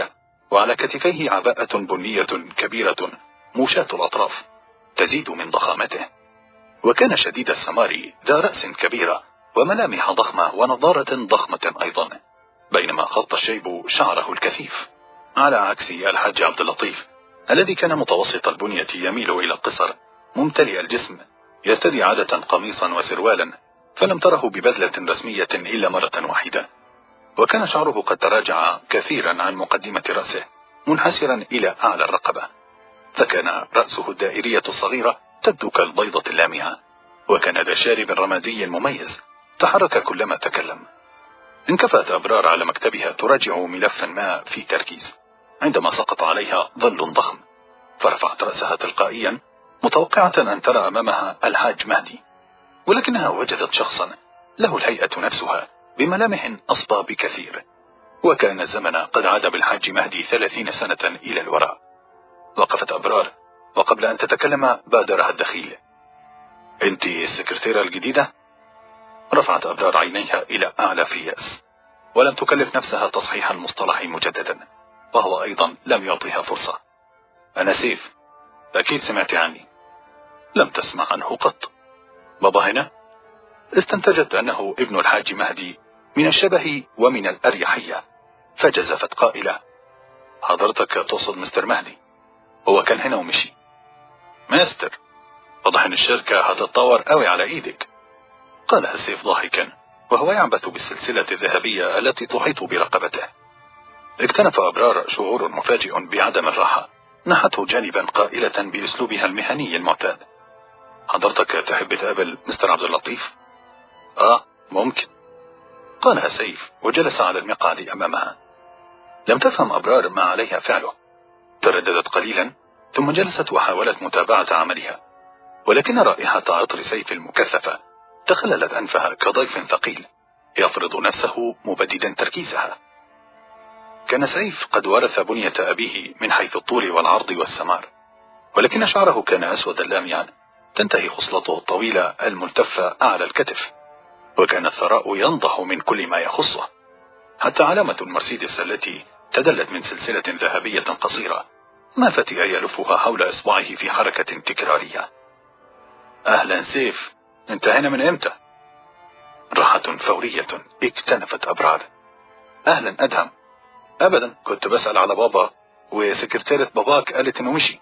وعلى كتفيه عباءة بنية كبيرة موشاة الأطراف تزيد من ضخامته، وكان شديد السمار ذا رأس كبيرة وملامح ضخمة ونظارة ضخمة أيضا، بينما خط الشيب شعره الكثيف، على عكس الحاج عبد اللطيف الذي كان متوسط البنية يميل إلى القصر ممتلئ الجسم، يرتدي عادة قميصا وسروالا، فلم تره ببذلة رسمية إلا مرة واحدة، وكان شعره قد تراجع كثيرا عن مقدمة رأسه منحسرا إلى أعلى الرقبة، فكان رأسه الدائرية الصغيرة تبدو كالبيضة اللامعة، وكان ذا شارب رمادي مميز تحرك كلما تكلم. انكفأت أبرار على مكتبها تراجع ملفا ما في تركيز، عندما سقط عليها ظل ضخم، فرفعت رأسها تلقائيا متوقعة أن ترى أمامها الحاج مهدي، ولكنها وجدت شخصا له الهيئة نفسها بملامح أصبى بكثير، وكان الزمن قد عاد بالحاج مهدي ثلاثين سنة إلى الوراء. وقفت أبرار، وقبل أن تتكلم بادرها الدخيل: أنت السكرتيرة الجديدة؟ رفعت أبرار عينيها إلى أعلى في يأس، ولم تكلف نفسها تصحيح المصطلح مجددا، وهو أيضا لم يعطيها فرصة. أنا سيف، أكيد سمعت عني. لم تسمع عنه قط. بابا هنا؟ استنتجت أنه ابن الحاج مهدي من الشبه ومن الأريحية، فجزفت قائلة: حضرتك تقصد مستر مهدي، هو كان هنا ومشي. ماستر، واضح ان الشركة هتتطور قوي على ايدك، قالها سيف ضاحكا وهو يعبث بالسلسلة الذهبية التي تحيط برقبته. اكتنف أبرار شعور مفاجئ بعدم الراحة، نحته جانبا قائلة بأسلوبها المهني المعتاد: حضرتك تحب تقابل مستر عبد اللطيف؟ آه ممكن، قالها سيف وجلس على المقعد أمامها. لم تفهم أبرار ما عليها فعله، ترددت قليلا ثم جلست وحاولت متابعة عملها، ولكن رائحة عطر سيف المكثفة تخللت أنفها كضيف ثقيل يفرض نفسه مبددا تركيزها. كان سيف قد ورث بنية أبيه من حيث الطول والعرض والسمار، ولكن شعره كان أسودا لامعا تنتهي خصلته الطويلة الملتفة أعلى الكتف، وكان الثراء ينضح من كل ما يخصه، حتى علامة المرسيدس التي تدلت من سلسلة ذهبية قصيرة ما فتئ يلفها حول إصبعه في حركة تكرارية. أهلا سيف، انت هنا من امتى؟ راحة فورية اكتنفت أبرار. أهلا أدهم. أبدا، كنت بسأل على بابا، وسكرتيرة باباك قالت إنه مشي.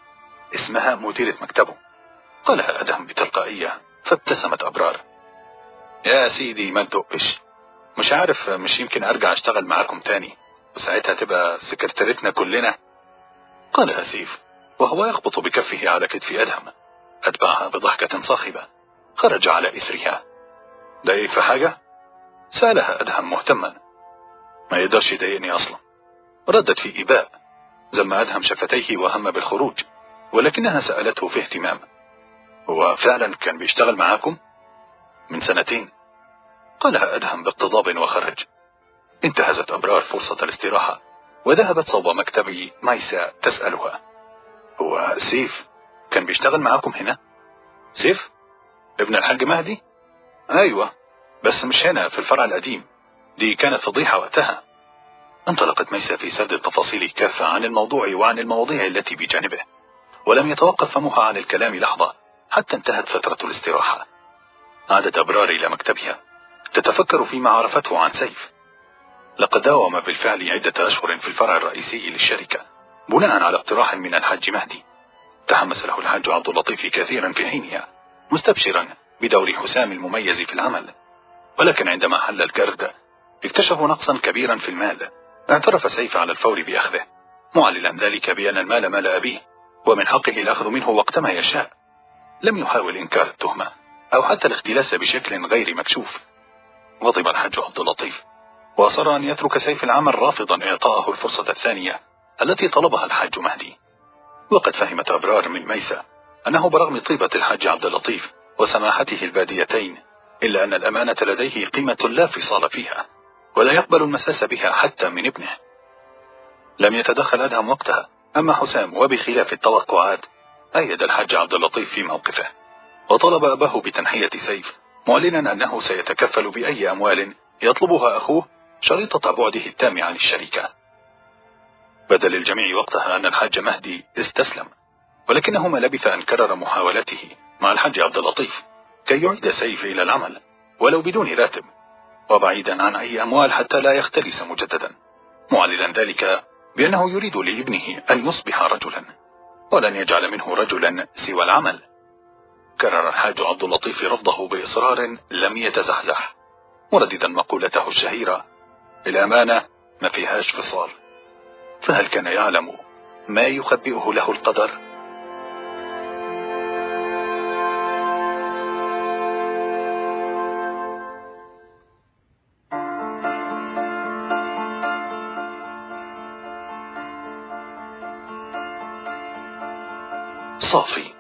اسمها مديرة مكتبه، قالها أدهم بتلقائية، فابتسمت أبرار. يا سيدي ما تدقش، مش عارف، مش يمكن أرجع أشتغل معاكم تاني وساعتها تبقى سكرتيرتنا كلنا، قالها سيف وهو يخبط بكفه على كتف أدهم. أتبعها بضحكة صاخبة، خرج على إثرها. ضايقك في حاجة؟ سألها أدهم مهتما. ما يقدرش يضايقني أصلا، ردت في إباء، زم أدهم شفتيه وهم بالخروج، ولكنها سألته في اهتمام: هو فعلا كان بيشتغل معاكم؟ من سنتين، قالها أدهم باقتضاب وخرج. انتهزت أبرار فرصة الاستراحة وذهبت صوب مكتب ميسا تسألها: هو سيف كان بيشتغل معاكم هنا؟ سيف؟ ابن الحاج مهدي؟ أيوة، بس مش هنا في الفرع القديم، دي كانت فضيحة وقتها. انطلقت ميسا في سرد التفاصيل كافة عن الموضوع وعن المواضيع التي بجانبه، ولم يتوقف فمها عن الكلام لحظة حتى انتهت فترة الاستراحة. عادت أبرار إلى مكتبها تتفكر فيما عرفته عن سيف. لقد داوم بالفعل عدة أشهر في الفرع الرئيسي للشركة بناء على اقتراح من الحاج مهدي. تحمس له الحاج عبد اللطيف كثيرا في حينها، مستبشرا بدور حسام المميز في العمل، ولكن عندما حل الجرد اكتشفوا نقصا كبيرا في المال. اعترف سيف على الفور بأخذه، معللا ذلك بأن المال مال أبيه ومن حقه الأخذ منه وقتما يشاء. لم يحاول إنكار التهمة أو حتى الاختلاس بشكل غير مكشوف. غضب الحاج عبد اللطيف وأصر أن يترك سيف العمل، رافضا إعطاءه الفرصة الثانية التي طلبها الحاج مهدي. وقد فهمت أبرار من ميسا أنه برغم طيبة الحاج عبد اللطيف وسماحته الباديتين، إلا أن الأمانة لديه قيمة لا فصال فيها، ولا يقبل المساس بها حتى من ابنه. لم يتدخل أدهم وقتها، أما حسام وبخلاف التوقعات أيد الحاج عبد اللطيف في موقفه، وطلب أباه بتنحية سيف، معلنا أنه سيتكفل بأي أموال يطلبها أخوه شريطة بعده التام عن الشركة. بدا للجميع وقتها أن الحاج مهدي استسلم، ولكنه ما لبث أن كرر محاولته مع الحاج عبد اللطيف كي يعيد سيف إلى العمل ولو بدون راتب وبعيدا عن أي أموال حتى لا يختلس مجددا، معللا ذلك بأنه يريد لابنه أن يصبح رجلا ولن يجعل منه رجلا سوى العمل. كرر الحاج عبد اللطيف رفضه بإصرار لم يتزحزح، مرددا مقولته الشهيرة: الأمانة ما فيهاش فصال. فهل كان يعلم ما يخبئه له القدر؟ صافي.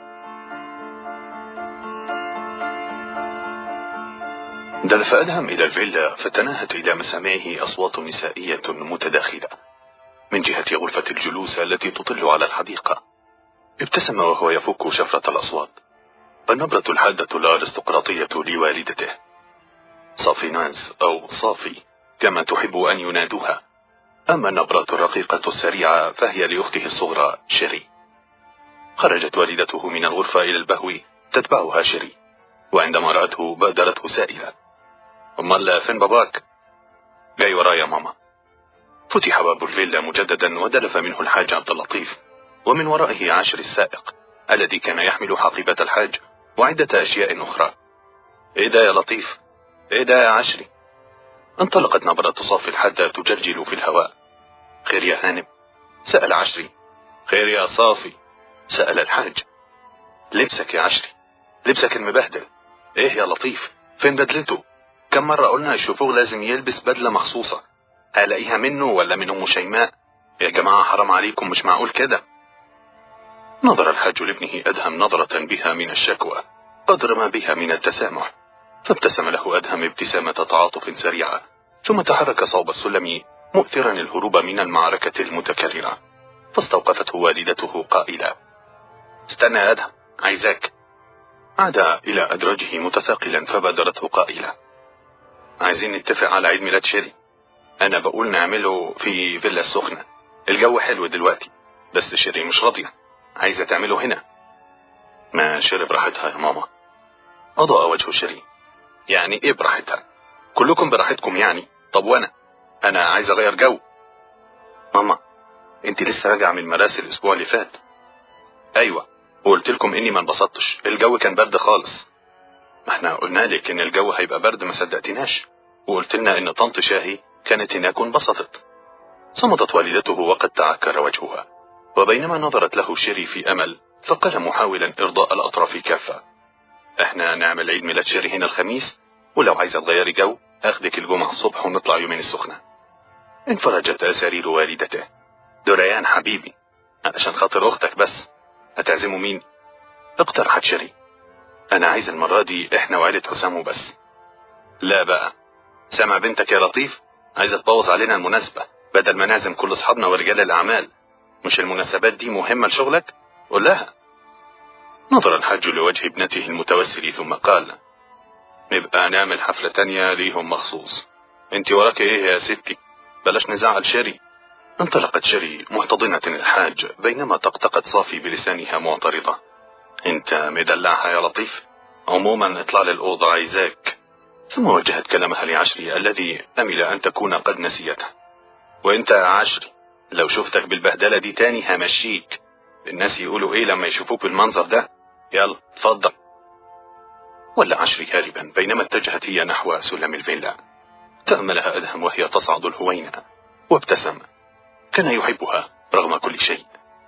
دلف أدهم إلى الفيلا فتناهت إلى مسامعه أصوات نسائية متداخلة من جهة غرفة الجلوس التي تطل على الحديقة. ابتسم وهو يفك شفرة الأصوات. النبرة الحادة الأرستقراطية لوالدته، صافي ناز أو صافي كما تحب أن ينادوها، أما النبرة الرقيقة السريعة فهي لأخته الصغرى شيري. خرجت والدته من الغرفة إلى البهو تتبعها شيري، وعندما رأته بادرته سائلة: أمال فين باباك؟ جاي ورايا ماما. فتح باب الفيلا مجددا ودلف منه الحاج عبد اللطيف، ومن ورائه عاشر السائق الذي كان يحمل حقيبة الحاج وعدة أشياء أخرى. إيه ده يا لطيف؟ إيه ده يا عشري؟ انطلقت نبرة صافي الحادة تجرجل في الهواء. خير يا هانم؟ سأل عشري. خير يا صافي؟ سأل الحاج. لبسك يا عشري، لبسك المبهدل. إيه يا لطيف؟ فين بدلته؟ كم مرة قلنا الشوفوغ لازم يلبس بدلة مخصوصة، هلاقيها منه ولا من أم شيماء؟ يا جماعة حرام عليكم، مش معقول كده. نظر الحاج لابنه أدهم نظرة بها من الشكوى قدر ما بها من التسامح، فابتسم له أدهم ابتسامة تعاطف سريعة، ثم تحرك صوب السلم مؤثرا الهروب من المعركة المتكررة. فاستوقفته والدته قائلة: استنى يا أدهم، عايزاك. عاد إلى أدراجه متثاقلا فبادرته قائلة: عايزين نتفق على عيد ميلاد شيري. أنا بقول نعمله في فيلا السخنة، الجو حلو دلوقتي، بس شيري مش راضية، عايزة تعمله هنا. ما شيري براحتها يا ماما. أضاء وجه شيري. يعني إيه براحتها؟ كلكم براحتكم يعني. طب وأنا أنا عايز أغير جو. ماما أنت لسه راجعة من المراسل الأسبوع اللي فات. أيوة، وقلت لكم إني ما انبسطتش، الجو كان برد خالص. ما احنا قلنا لك إن الجو هيبقى برد ما صدقتناش، وقلت لنا إن طنط شاهي كانت هناك وانبسطت. صمتت والدته وقد تعكر وجهها، وبينما نظرت له شيري في أمل فقال محاولا إرضاء الأطراف كافة: احنا نعمل عيد ميلاد شيري هنا الخميس، ولو عايزة تغيري جو أخدك الجمعة الصبح ونطلع يومين السخنة. انفرجت أسارير والدته. دريان حبيبي، عشان خاطر أختك بس، هتعزموا مين؟ اقترحت شيري. أنا عايز المرة دي احنا وعيلة حسام وبس. لا بقى، سامع بنتك يا لطيف؟ عايزة تبوظ علينا المناسبة بدل ما نعزم كل أصحابنا ورجال الأعمال. مش المناسبات دي مهمة لشغلك؟ قول لها. نظر الحاج لوجه ابنته المتوسل ثم قال: نبقى نعمل حفلة تانية ليهم مخصوص. انت وراك ايه يا ستي؟ بلاش نزعل شيري. انطلقت شيري محتضنة الحاج بينما طقطقت صافي بلسانها معترضة: انت مدلعها يا لطيف؟ عموما اطلع للأوضة عايزاك. ثم وجهت كلامها لعشري الذي أمل أن تكون قد نسيته: وانت يا عشري لو شفتك بالبهدلة دي تاني همشيك. الناس يقولوا ايه لما يشوفوك بالمنظر ده؟ يلا اتفضل. ولا عشري هاربا بينما اتجهت هي نحو سلم الفيلا. تأملها أدهم وهي تصعد الهوينة وابتسم. كان يحبها رغم كل شيء.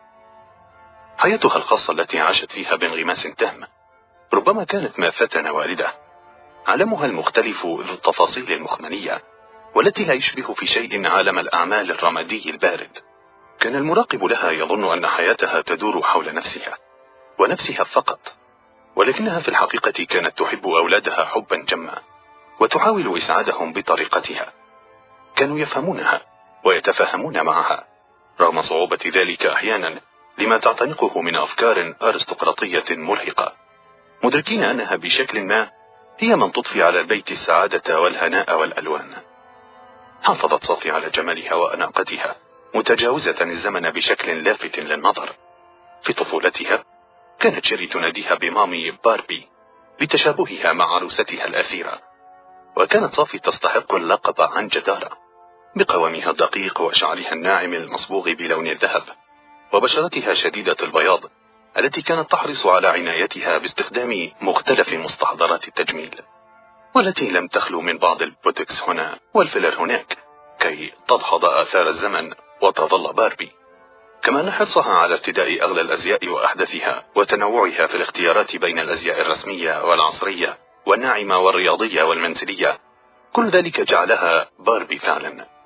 حياتها الخاصة التي عاشت فيها بانغماس تام ربما كانت ما فتن والده. عالمها المختلف ذو التفاصيل المخمنية والتي لا يشبه في شيء عالم الأعمال الرمادي البارد. كان المراقب لها يظن أن حياتها تدور حول نفسها ونفسها فقط، ولكنها في الحقيقة كانت تحب أولادها حبا جما وتحاول إسعادهم بطريقتها. كانوا يفهمونها ويتفاهمون معها رغم صعوبة ذلك أحيانا لما تعتنقه من أفكار أرستقراطية مرهقة، مدركين أنها بشكل ما هي من تضفي على البيت السعادة والهناء والألوان. حافظت صافي على جمالها وأناقتها متجاوزة الزمن بشكل لافت للنظر. في طفولتها كانت شيري تناديها بمامي باربي لتشابهها مع عروستها الأثيرة، وكانت صافي تستحق اللقب عن جدارة بقوامها الدقيق وشعرها الناعم المصبوغ بلون الذهب وبشرتها شديدة البياض التي كانت تحرص على عنايتها باستخدام مختلف مستحضرات التجميل، والتي لم تخلو من بعض البوتوكس هنا والفيلر هناك كي تدحض آثار الزمن وتظل باربي. كما أن حرصها على ارتداء أغلى الأزياء وأحدثها وتنوعها في الاختيارات بين الأزياء الرسمية والعصرية والناعمة والرياضية والمنزلية، كل ذلك جعلها باربي فعلا.